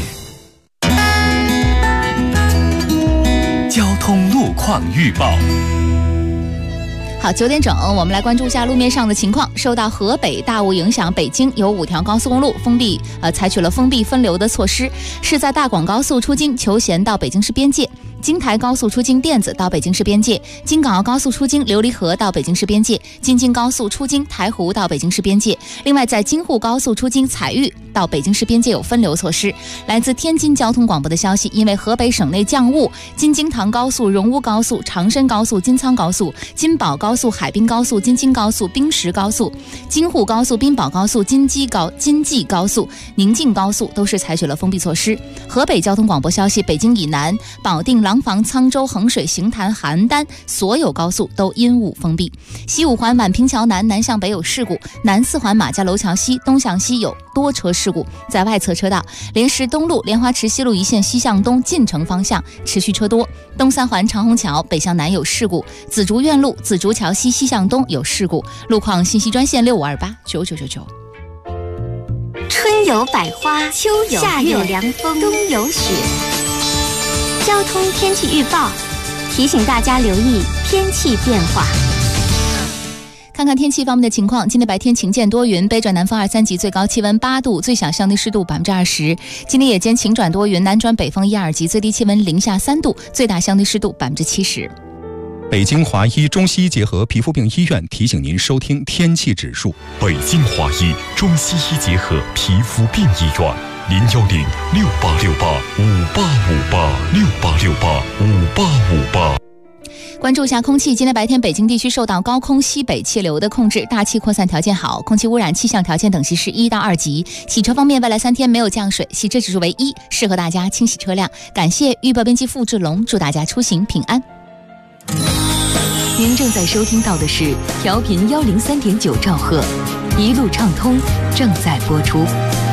交通路况预报。
好，9点整，我们来关注一下路面上的情况。受到河北大雾影响，北京有5条高速公路采取了封闭分流的措施，是在大广高速出京求贤到北京市边界，京台高速出京甸子到北京市边界，京港澳高速出京琉璃河到北京市边界，京津高速出京台湖到北京市边界。另外，在京沪高速出京采玉到北京市边界有分流措施。来自天津交通广播的消息，因为河北省内降雾，京津塘高速、荣乌高速、长深高速、金苍高速、金宝高速、海滨高速、京津高速、冰石高速、京沪高速、滨宝高速、京济高速、宁晋高速都是采取了封闭措施。河北交通广播消息，北京以南、保定、廊坊、沧州、衡水、邢台、邯郸所有高速都因雾封闭。西5环满平桥南南向北有事故，南4环马家楼桥西东向西有多车事故，在外侧车道，莲石东路莲花池西路一线西向东进城方向持续车多。东3环长虹桥北向南有事故，紫竹院路紫竹桥西西向东有事故。路况信息专线65289999。
春有百花，秋有夏有凉风，冬有雪。交通天气预报提醒大家留意天气变化。
看看天气方面的情况，今天白天晴间多云，北转南风2、3级，最高气温8度，最小相对湿度20%。今天夜间晴转多云，南转北风1、2级，最低气温零下3度，最大相对湿度70%。
北京华医中西医结合皮肤病医院提醒您收听天气指数。
北京华医中西医结合皮肤病医院，01068685858，68685858。
关注一下空气，今天白天北京地区受到高空西北气流的控制，大气扩散条件好，空气污染气象条件等级是1到2级。洗车方面，未来3天没有降水，洗车指数为1，适合大家清洗车辆。感谢预报编辑付志龙，祝大家出行平安。
您正在收听到的是调频103.9兆赫，一路畅通正在播出。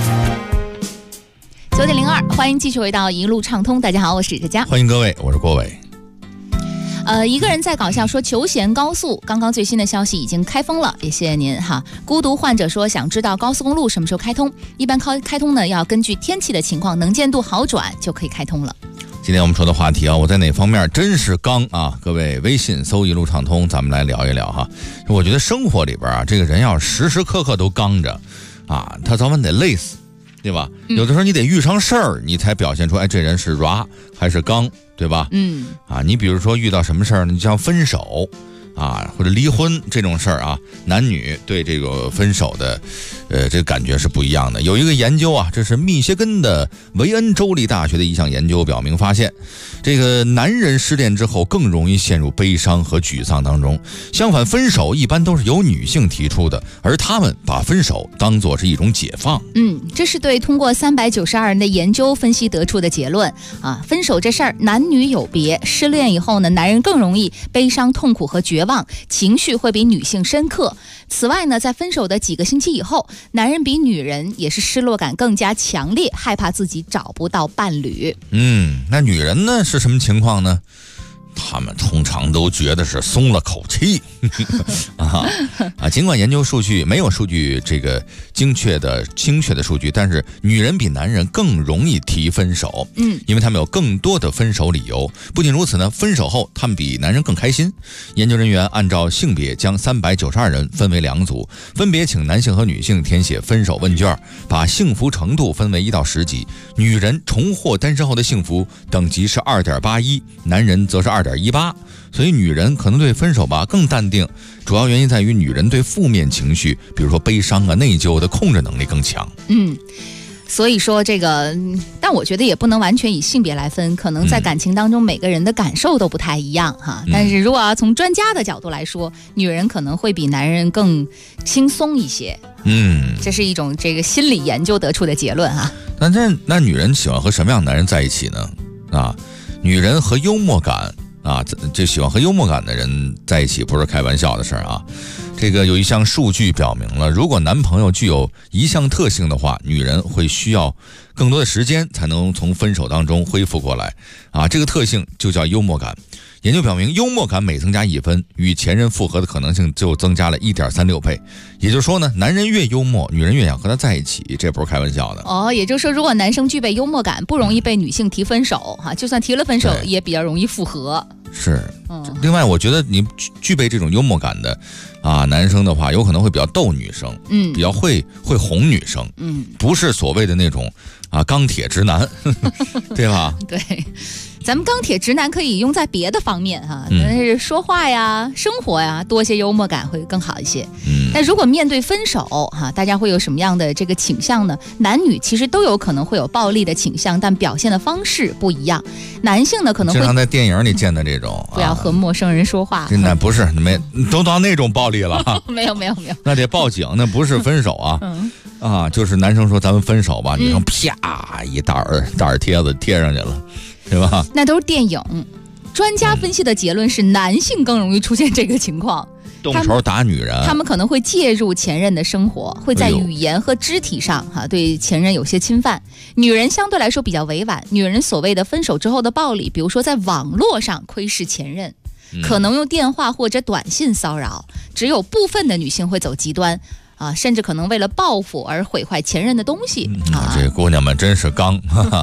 9点02，欢迎继续回到一路畅通。大家好，我是佳佳，
欢迎各位，我是郭伟。
一个人在搞笑说求贤高速刚刚最新的消息已经开封了，也谢谢您哈。孤独患者说想知道高速公路什么时候开通，一般开通呢要根据天气的情况，能见度好转就可以开通了。
今天我们说的话题啊，我在哪方面真是刚啊？各位微信搜一路畅通，咱们来聊一聊哈。我觉得生活里边啊，这个人要时时刻刻都刚着啊，他早晚得累死，对吧？有的时候你得遇上事儿，你才表现出这人是 raw 还是刚，对吧？你比如说遇到什么事儿，你像分手啊或者离婚这种事儿啊，男女对这个分手的这个感觉是不一样的。有一个研究啊，这是密歇根的维恩州立大学的一项研究表明发现，这个男人失恋之后更容易陷入悲伤和沮丧当中，相反分手一般都是由女性提出的，而他们把分手当作是一种解放。
这是对通过392人的研究分析得出的结论啊。分手这事儿男女有别，失恋以后呢，男人更容易悲伤痛苦和绝望，情绪会比女性深刻。此外呢，在分手的几个星期以后，男人比女人也是失落感更加强烈，害怕自己找不到伴侣。
那女人呢是什么情况呢？他们通常都觉得是松了口气尽管研究数据没有数据这个精确的数据，但是女人比男人更容易提分手，因为他们有更多的分手理由。不仅如此呢，分手后他们比男人更开心。研究人员按照性别将392人分为2组，分别请男性和女性填写分手问卷，把幸福程度分为1到10级。女人重获单身后的幸福等级是 2.81， 男人则是2.18，所以女人可能对分手吧更淡定，主要原因在于女人对负面情绪，比如说悲伤啊、内疚的控制能力更强。
所以说这个，但我觉得也不能完全以性别来分，可能在感情当中每个人的感受都不太一样哈。但是如果要从专家的角度来说，女人可能会比男人更轻松一些。这是一种这个心理研究得出的结论哈。
那女人喜欢和什么样的男人在一起呢？女人和幽默感这喜欢和幽默感的人在一起不是开玩笑的事儿啊。这个有一项数据表明了，如果男朋友具有一项特性的话，女人会需要更多的时间才能从分手当中恢复过来这个特性就叫幽默感。研究表明，幽默感每增加1分，与前任复合的可能性就增加了1.36倍。也就是说呢，男人越幽默，女人越想和他在一起，这不是开玩笑的。
也就是说，如果男生具备幽默感，不容易被女性提分手就算提了分手，也比较容易复合。
是，另外我觉得你具备这种幽默感的男生的话，有可能会比较逗女生，比较会哄女生，不是所谓的那种钢铁直男，对吧？
对，咱们钢铁直男可以用在别的方面说话呀、生活呀，多些幽默感会更好一些。但如果面对分手大家会有什么样的这个倾向呢？男女其实都有可能会有暴力的倾向，但表现的方式不一样。男性呢可能会
经常在电影里见的这种，
不要和陌生人说话。
那不是都到那种暴力了
没有，
那得报警，那不是分手就是男生说咱们分手吧，女生啪一大耳贴子贴上去了，对吧？
那都是电影。专家分析的结论是，男性更容易出现这个情况，
动手打女人，
他们可能会介入前任的生活，会在语言和肢体上对前任有些侵犯。女人相对来说比较委婉，女人所谓的分手之后的暴力，比如说在网络上窥视前任，可能用电话或者短信骚扰。只有部分的女性会走极端甚至可能为了报复而毁坏前任的东西
这姑娘们真是刚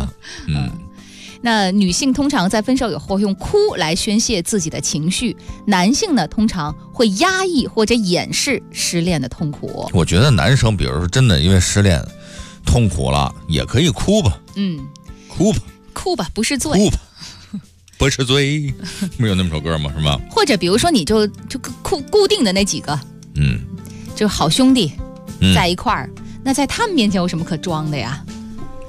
那女性通常在分手以后用哭来宣泄自己的情绪，男性呢通常会压抑或者掩饰失恋的痛苦。
我觉得男生比如说真的因为失恋痛苦了，也可以哭吧，
哭吧不是罪，
哭吧不是罪，没有那么首歌吗？是吗？
或者比如说你就固定的那几个就好兄弟在一块儿，那在他们面前有什么可装的呀？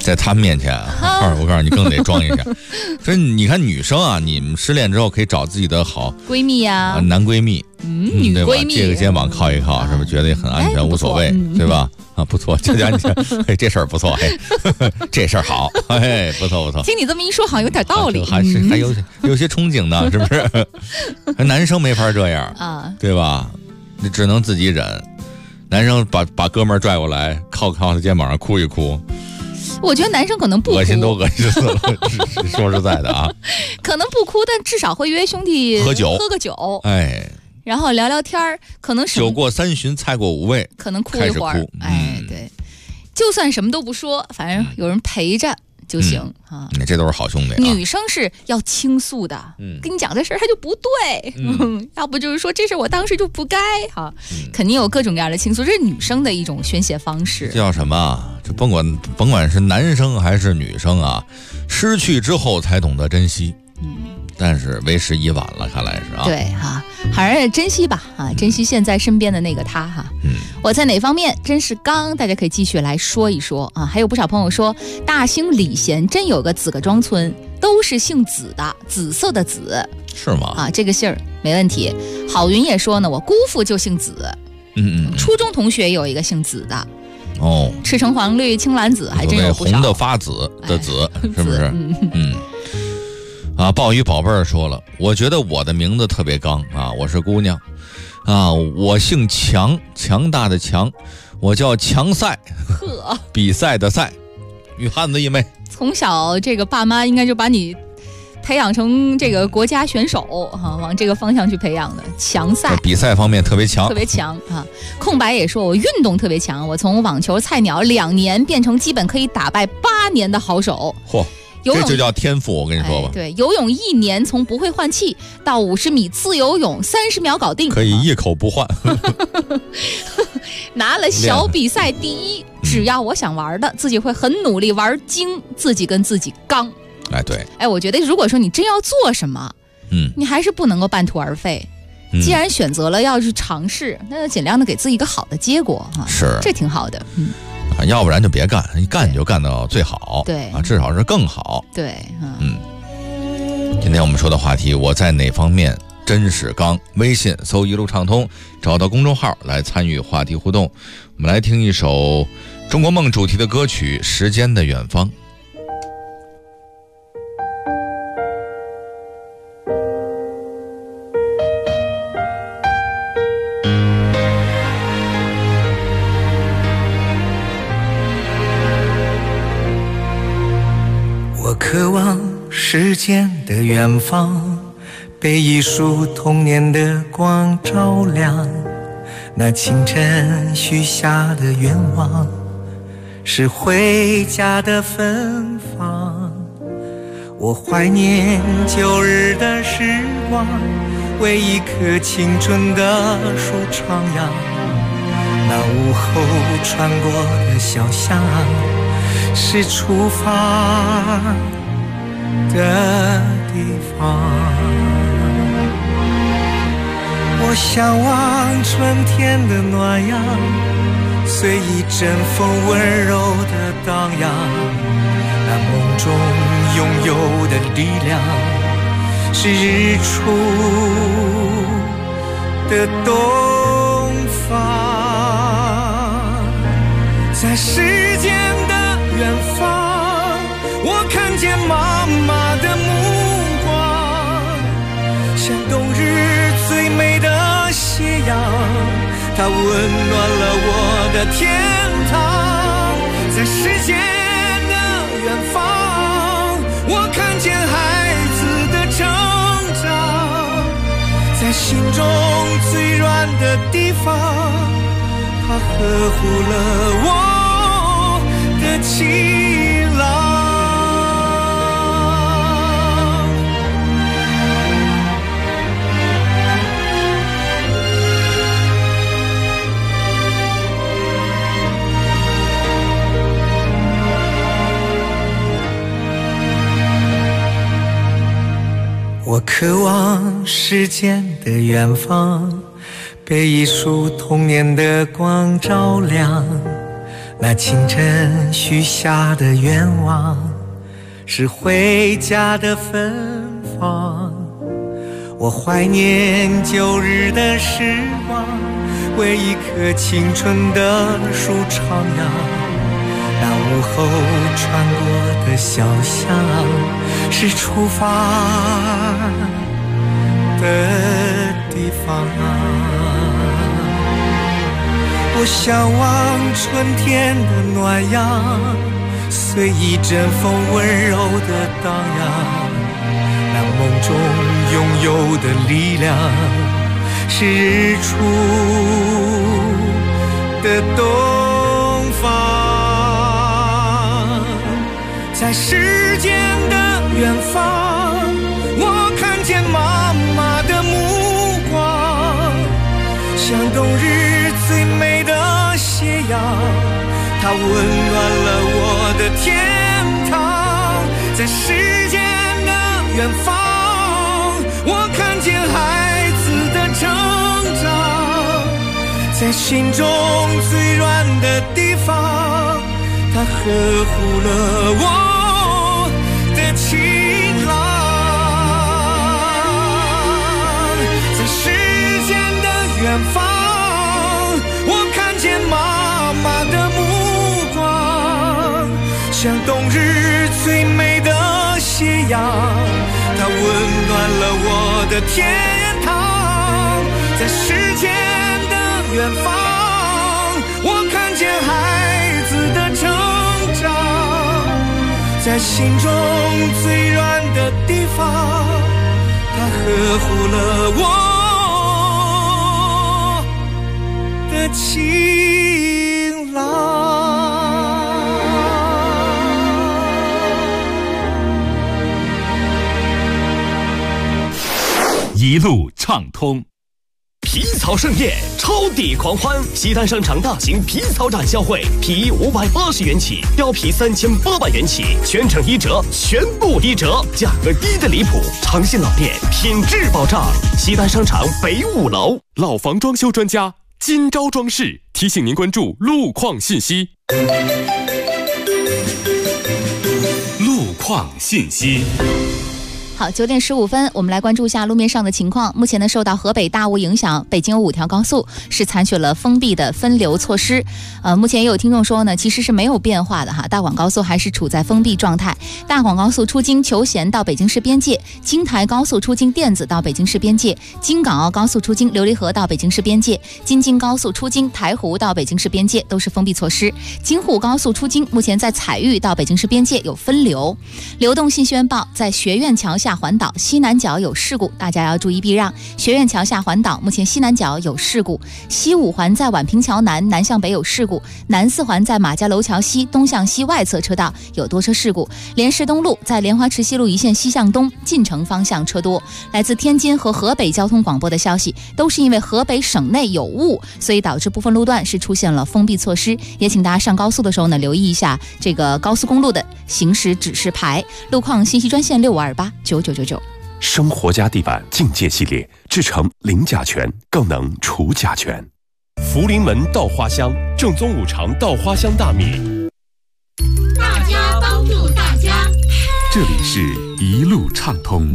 在他们面前我告诉你更得装一下。所以你看女生啊，你们失恋之后可以找自己的好
闺蜜呀、
男闺蜜，
女闺蜜，
借个肩膀靠一靠，是不是觉得也很安全，无所谓，对吧？啊，不错，这这事儿不错，这事儿好，不错不错。
听你这么一说，好像有点道理，
还有些憧憬呢，是不是？男生没法这样啊，对吧？你只能自己忍。男生把哥们儿拽过来，靠他肩膀上哭一哭。
我觉得男生可能不哭，
恶心都恶心死了。说实在的啊，
可能不哭，但至少会约兄弟喝个酒，然后聊聊天儿，可能
酒过3巡，菜过5味，
可能哭一会儿。对，就算什么都不说，反正有人陪着就行啊。
这都是好兄弟。
女生是要倾诉的，跟你讲这事儿他就不对，要不就是说这事我当时就不该哈，肯定有各种各样的倾诉，这是女生的一种宣泄方式。
这叫什么？这甭管是男生还是女生啊，失去之后才懂得珍惜。但是为时已晚了，看来是啊。
对哈，还是珍惜吧啊，珍惜现在身边的那个他哈。我在哪方面真是刚？大家可以继续来说一说啊。还有不少朋友说，大兴礼贤真有个子各庄村，都是姓子的，紫色的紫，
是吗？
啊，这个姓儿没问题。郝云也说呢，我姑父就姓子。初中同学有一个姓子的。赤橙黄绿青蓝紫，还真有不少。
红的发紫的紫，是不是？鲍鱼宝贝儿说了，我觉得我的名字特别刚啊，我是姑娘啊，我姓强，强大的强，我叫强赛，比赛的赛，女汉子一枚。
从小这个爸妈应该就把你培养成这个国家选手往这个方向去培养的。强赛
比赛方面特别强
啊。空白也说，我运动特别强，我从网球菜鸟2年变成基本可以打败8年的好手。
这就叫天赋，我跟你说吧。
对，游泳1年从不会换气到50米自由泳30秒搞定，
可以一口不换。
拿了小比赛第1，只要我想玩的，自己会很努力玩精，自己跟自己刚。
对。
我觉得如果说你真要做什么，你还是不能够半途而废。既然选择了要去尝试，那就尽量的给自己一个好的结果
是，
这挺好的。
要不然就别干，你干你就干到最好，
对
啊，至少是更好。
对，
今天我们说的话题，我在哪方面真是刚？微信搜一路畅通，找到公众号来参与话题互动。我们来听一首中国梦主题的歌曲《时间的远方》。
我渴望时间的远方，被一束童年的光照亮。那清晨许下的愿望，是回家的芬芳。我怀念旧日的时光，为一棵青春的树徜徉。那午后穿过的小巷，是出发的地方。我向往春天的暖阳，随一阵风温柔的荡漾。那梦中拥有的力量，是日出的东方。在时间的远方，我看见妈妈的目光，像冬日最美的斜阳，它温暖了我的天堂。在时间的远方，我看见孩子的成长，在心中最软的地方，它呵护了我的情郎。我渴望时间的远方，被一束童年的光照亮。 那清晨许下的愿望是回家的芬芳，我怀念旧日的时光，为一棵青春的树徜徉。那午后穿过的小巷是出发的地方我向往春天的暖阳，随一阵风温柔的荡漾。那梦中拥有的力量是日出的东方。在时间的远方，我看见妈妈的目光，像冬日最美的斜阳，它温暖了我的天堂。在时间的远方，我看见孩子的成长，在心中最软的地方，它呵护了我的晴朗。在时间的远方，我看见妈妈的目光，像冬日最美的斜阳，它温暖了我的天堂。在时间的远方，我看见孩子的成长，在心中最软的地方，它呵护了我的晴朗。
一路畅通。
皮草盛宴，超抵狂欢！西单商场大型皮草展销会，皮衣580元起，貂皮3800元起，全程1折，全部1折，价格低的离谱。长信老店，品质保障。西单商场北5楼，
老房装修专家金招装饰提醒您关注路况信息。
路况信息。
好，9点15分，我们来关注一下路面上的情况。目前呢，受到河北大雾影响，北京有5条高速是采取了封闭的分流措施。目前也有听众说呢，其实是没有变化的哈，大广高速还是处在封闭状态。大广高速出京求贤到北京市边界，京台高速出京甸子到北京市边界，京港澳高速出京琉璃河到北京市边界，京津高速出京台湖到北京市边界都是封闭措施。京沪高速出京目前在采玉到北京市边界有分流。流动信息宣报，在学院桥下环岛西南角有事故，大家要注意避让。学院桥下环岛目前西南角有事故，西5环在宛平桥南南向北有事故，南4环在马家楼桥西东向西外侧车道有多车事故。莲石东路在莲花池西路一线西向东进城方向车多。来自天津和河北交通广播的消息，都是因为河北省内有雾，所以导致部分路段是出现了封闭措施。也请大家上高速的时候呢，留意一下这个高速公路的行驶指示牌。路况信息专线65289999。
生活家地板境界系列制成零甲醛，更能除甲醛。福临门稻花香，正宗5常稻花香大米。
大家帮助大家，
这里是一路畅通。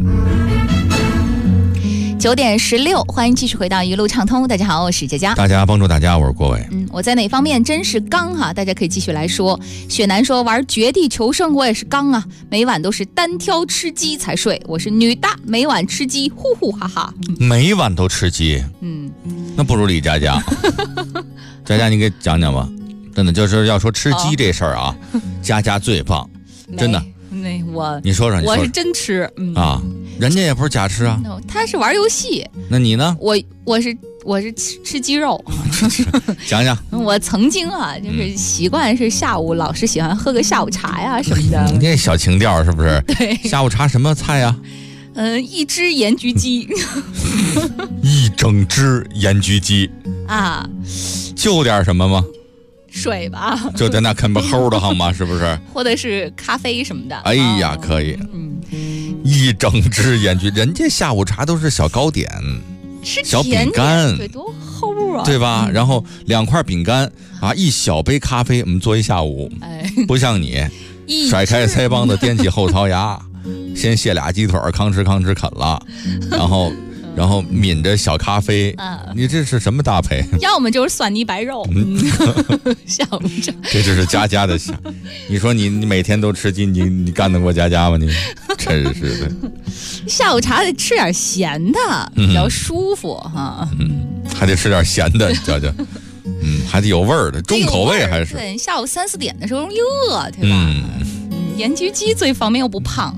9点16，欢迎继续回到一路畅通。大家好，我是佳佳。
大家帮助大家，我是郭伟。
我在哪方面真是刚哈？大家可以继续来说。雪楠说玩绝地求生我也是刚啊，每晚都是单挑吃鸡才睡。我是女大，每晚吃鸡，呼呼哈哈。
每晚都吃鸡，那不如李佳佳。佳佳，你给讲讲吧。真的就是要说吃鸡这事儿啊，佳佳最棒，真的。你说说，
我是真吃
啊，人家也不是假吃啊，
他是玩游戏。
那你呢？
我是吃鸡肉。
讲讲。
我曾经啊，就是习惯是下午老是喜欢喝个下午茶呀什么的。
你这小情调是不是？
对。
下午茶什么菜呀？
一只盐焗鸡。
一整只盐焗鸡
啊？
就点什么吗？
水吧，
就在那啃不齁的慌吗？是不是？
或者是咖啡什么的。
哎呀，可以。一整只盐焗，人家下午茶都是小糕点，小饼干，
对，多齁啊，
对吧？然后2块饼干啊，1小杯咖啡，我们坐一下午。不像你，甩开腮帮子，掂起后槽牙，先卸俩鸡腿，吭哧吭哧啃了，然后抿着小咖啡，你这是什么搭配？
要么就是酸泥白肉，下午茶。
这就是佳佳的想。你说你每天都吃鸡，你干得过佳佳吗？你真是的。
下午茶得吃点咸的，比较舒服哈。
还得吃点咸的，佳佳。还得有味儿的，重口味还是。
对，下午3、4点的时候容易饿，对吧？盐焗鸡最方便又不胖。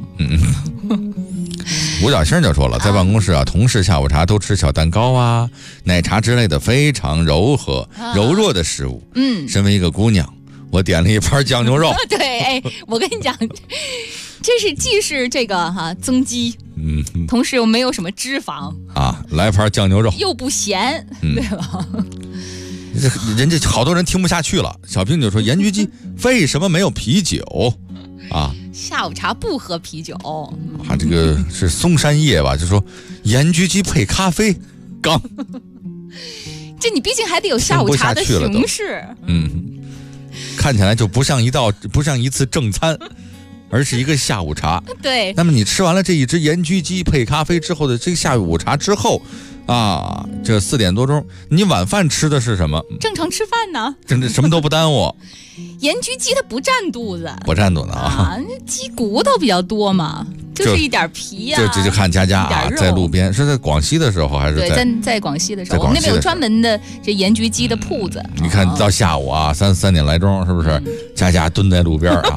吴小星就说了，在办公室啊，同事下午茶都吃小蛋糕啊、奶茶之类的非常柔弱的食物。身为一个姑娘，我点了一盘酱牛肉。
对，我跟你讲，这是既是这个增肌，同时又没有什么脂肪
啊，来盘酱牛肉
又不咸，对吧？
人家好多人听不下去了，小兵就说盐焗鸡为什么没有啤酒啊？
下午茶不喝啤酒
啊，这个是松山叶吧？就说盐焗鸡配咖啡，刚。
这你毕竟还得有下午茶的形式。
看起来就不像一次正餐，而是一个下午茶。
对。
那么你吃完了这一只盐焗鸡配咖啡之后的这个下午茶之后。啊，这4点多钟，你晚饭吃的是什么？
正常吃饭呢，
真的什么都不耽误。
盐焗鸡它不占肚子，
不占肚子啊，
鸡骨头比较多嘛，就是一点皮呀。
这就看佳佳啊，在路边是在广西的时候还是
在广西的时候，我们那边有专门的这盐焗鸡的铺子。
你看到下午啊3点来钟，是不是？佳佳蹲在路边啊。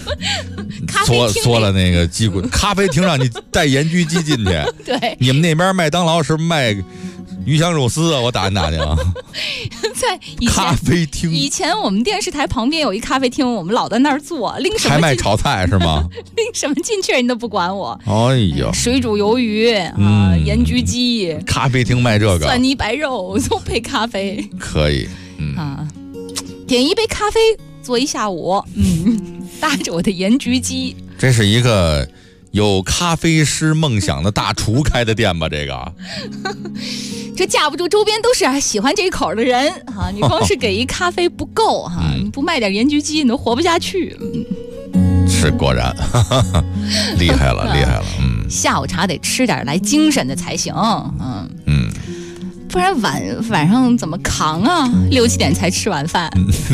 嗦了那个鸡骨，咖啡厅让你带盐焗鸡进去。
对，
你们那边麦当劳是卖鱼香肉丝啊？我打听啊。
在
咖啡厅，
以前我们电视台旁边有一咖啡厅，我们老在那儿坐，拎什么
还卖炒菜是吗？
拎什么进去人都不管我。
哎呀，
水煮鱿鱼啊，盐焗鸡，
咖啡厅卖这个
蒜泥白肉都配咖啡，
可以
点一杯咖啡坐一下午，搭着我的盐焗鸡。
这是一个有咖啡师梦想的大厨开的店吧？这个，
这架不住周边都是喜欢这口的人哈。你光是给一咖啡不够哈，你不卖点盐焗鸡，你都活不下去。
是果然，厉害了，厉害了。
下午茶得吃点来精神的才行，不然晚上怎么扛啊？6、7点才吃晚饭。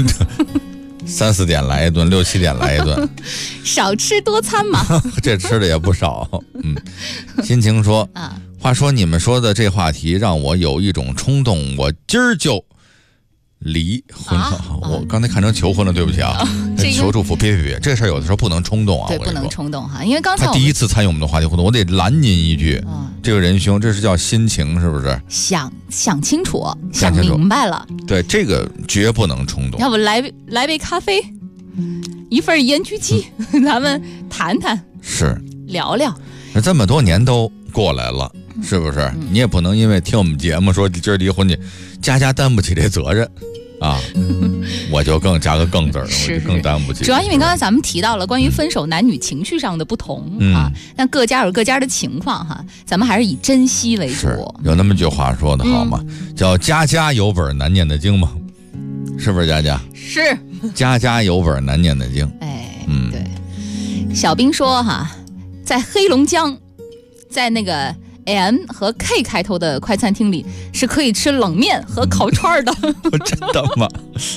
3、4点来一顿，6、7点来一顿，
少吃多餐嘛。
这吃的也不少。心情说话说你们说的这话题让我有一种冲动，我今儿就离婚了。我刚才看成求婚了，对不起啊。求祝福，别，这事儿有的时候不能冲动啊。
对，不能冲动哈，因为刚才
他第一次参与我们的话题互动，我得拦您一句。这个仁兄，这是叫心情，是不是？
想清楚，想明白了。
对，这个绝不能冲动。
要不来杯咖啡，一份盐焗鸡，咱们谈谈，
是
聊聊。
这么多年都过来了，是不是？你也不能因为听我们节目说今儿离婚去，佳佳担不起这责任。我就更加个更字儿，我就更担不起。
主要因为刚才咱们提到了关于分手男女情绪上的不同但各家有各家的情况哈，咱们还是以珍惜为主。
有那么句话说的好吗？叫家家有本难念的经嘛，是不是佳佳？
是，
家家有本难念的经。
对。小兵说在黑龙江，在那个M 和 K 开头的快餐厅里是可以吃冷面和烤串的。
真的吗？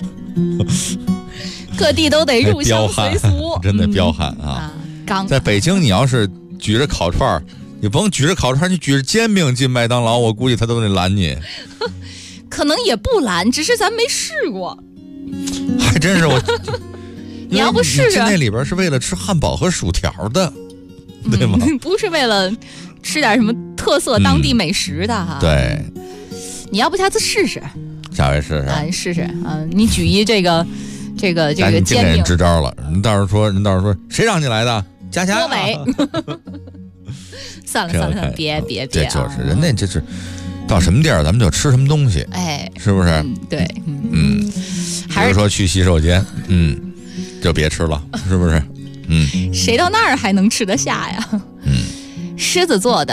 各地都得入乡随俗，
真的彪悍啊！在北京，你要是举着烤串，你甭举着烤串，你举着煎饼进麦当劳，我估计他都得拦你。
可能也不拦，只是咱没试过。
还真是我。
你要不试试，
那里边是为了吃汉堡和薯条的，对吗？
不是为了吃点什么特色当地美食的哈。
对，
你要不下次试试？
下回试试。
试试你举一这个煎饼，
给人支招了。人到时候说谁让你来的？佳佳。
郭伟。算了，别。
这就是人家这是到什么地儿咱们就吃什么东西，是不是？
对，
比如说去洗手间，就别吃了，是不是？
谁到那儿还能吃得下呀？狮子座的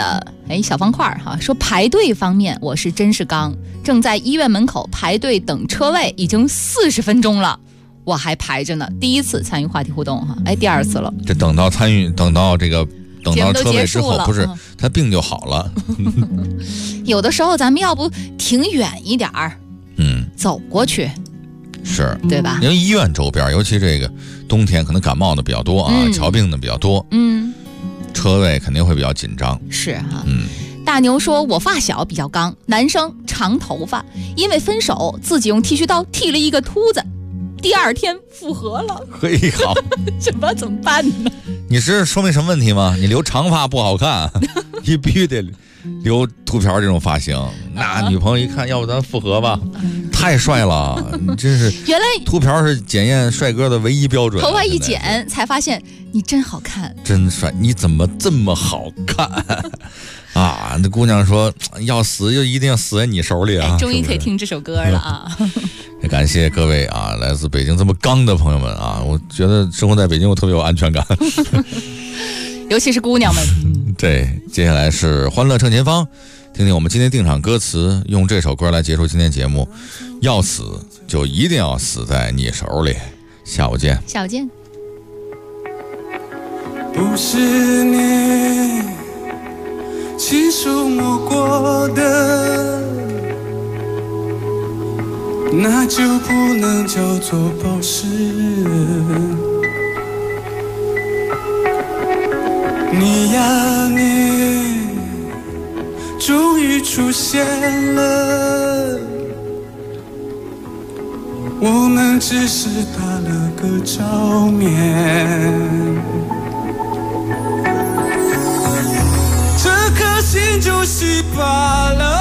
小方块哈，说排队方面我是真是刚，正在医院门口排队等车位，已经40分钟了，我还排着呢。第一次参与话题互动哈，第2次了。
这等到车位之后，不是他病就好了。
有的时候咱们要不挺远一点儿，走过去。
是
对吧？
因为医院周边，尤其这个冬天，可能感冒的比较多啊，瞧病的比较多，车位肯定会比较紧张。
是哈，大牛说，我发小比较刚，男生长头发，因为分手自己用剃须刀剃了一个秃子，第2天复合了。
嘿，好，
怎么办呢？
你是说明什么问题吗？你留长发不好看，你必须得留秃瓢这种发型，那女朋友一看，要不咱复合吧？太帅了，你真是！
原来
秃瓢是检验帅哥的唯一标准。
头发一剪，才发现你真好看，
真帅！你怎么这么好看啊？那姑娘说要死就一定要死在你手里啊！
终于可以听这首歌了啊！
也感谢各位啊，来自北京这么刚的朋友们啊！我觉得生活在北京，我特别有安全感，
尤其是姑娘们。
对，接下来是欢乐正前方。听听我们今天定场歌词，用这首歌来结束今天节目。要死就一定要死在你手里。下午见。
下午见。
不是你亲手摸过的，那就不能叫做宝石。你呀你终于出现了，我们只是打了个照面，这颗心就稀巴了，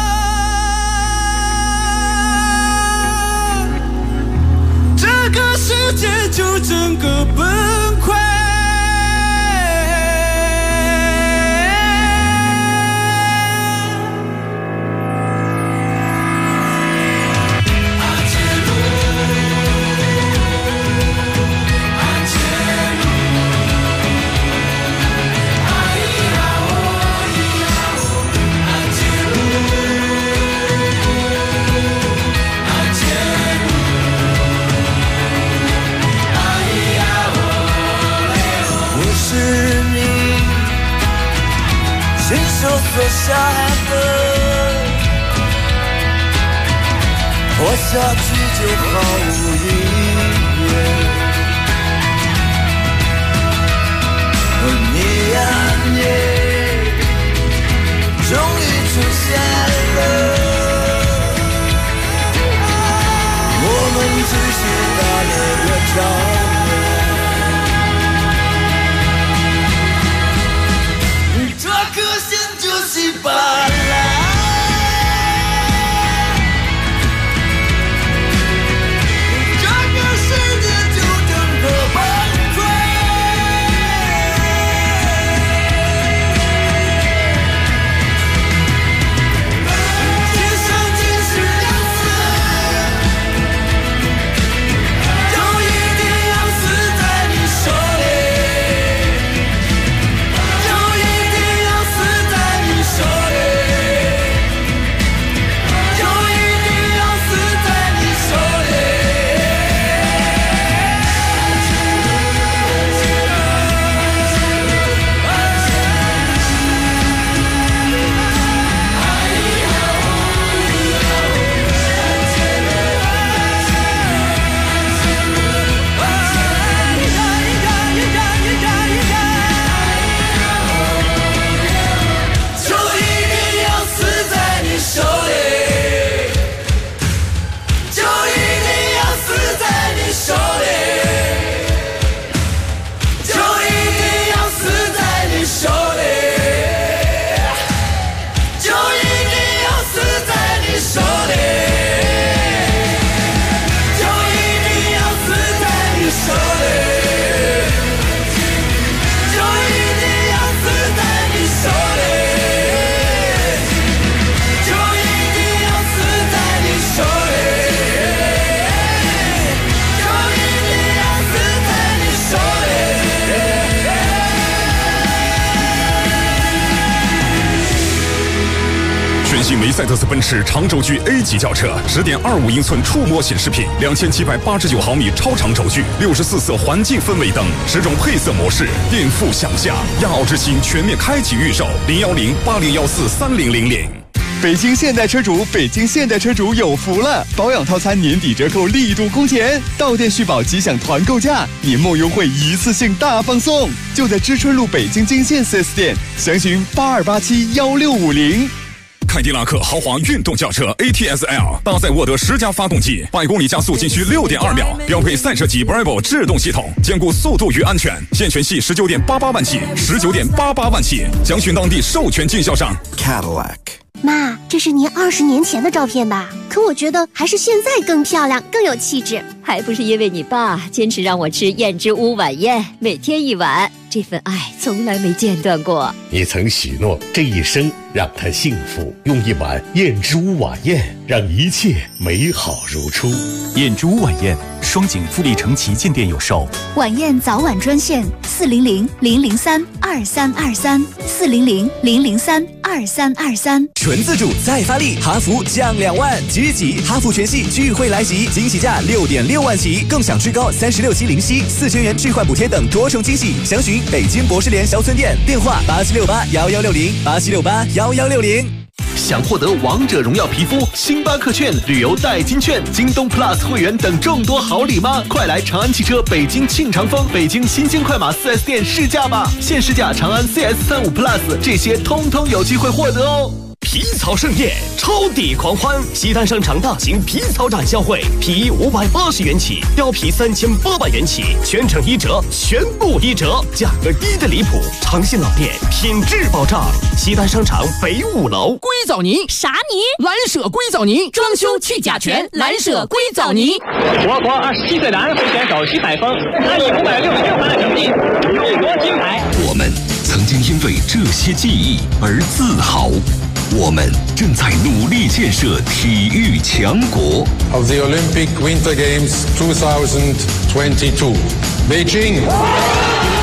这个世界就整个崩溃。所下的活下去就毫无意义，你呀你终于出现了，我们只是打了个照面，这颗心就是巴拉。
型梅赛德斯奔驰长轴距 A 级轿车，10.25英寸触摸显示屏，2789毫米超长轴距，64色环境氛围灯，10种配色模式，颠覆想象。亚奥之星全面开启预售，01080143000。
北京现代车主，北京现代车主有福了！保养套餐年底折扣力度空前，到店续保即享团购价，年末优惠一次性大放送，就在知春路北京京县 4S 店，详询82871650。
凯迪拉克豪华运动轿车 ATS-L 搭载沃德10加发动机，100公里加速仅需6.2秒，标配赛车级 Bravo 制动系统，兼顾速度与安全。现权系19.88万起，19.88万起，详询当地授权经销商。
Cadillac。
妈，这是您20年前的照片吧？可我觉得还是现在更漂亮，更有气质。
还不是因为你爸坚持让我吃燕之屋晚宴，每天1碗，这份爱从来没间断过。
你曾许诺这一生让他幸福，用1碗燕之屋晚宴让一切美好如初。
燕之屋晚宴，双井富力城旗舰店有售。
晚宴早晚专线400-003-2323，400-003-2323。
纯自主再发力，哈弗降2万，即集哈弗全系聚会来袭，惊喜价6.6万起，更享最高36期零息，4000元置换补贴等多重惊喜。详询北京博士联小村店，电话87681160，87681160。想获得王者荣耀皮肤、星巴克券、旅游代金券、京东 Plus 会员等众多好礼吗？快来长安汽车北京庆长丰、北京新京快马 4S 店试驾吧！现试驾长安 CS35 Plus， 这些通通有机会获得哦。皮草盛宴，超抵狂欢！西单商场大型皮草展销会，皮衣580元起，貂皮3800元起，全程1折，全部1折，价格低的离谱。长信老店，品质保障。西单商场北5楼。
硅藻泥啥泥？蓝舍硅藻泥，装修去甲醛，蓝舍硅藻泥。
我国27岁男会选手徐海峰，他以566分的成绩勇夺金牌。
我们曾经因为这些记忆而自豪。我们正在努力建设体育强国。
Of the Olympic Winter Games 2022, Beijing.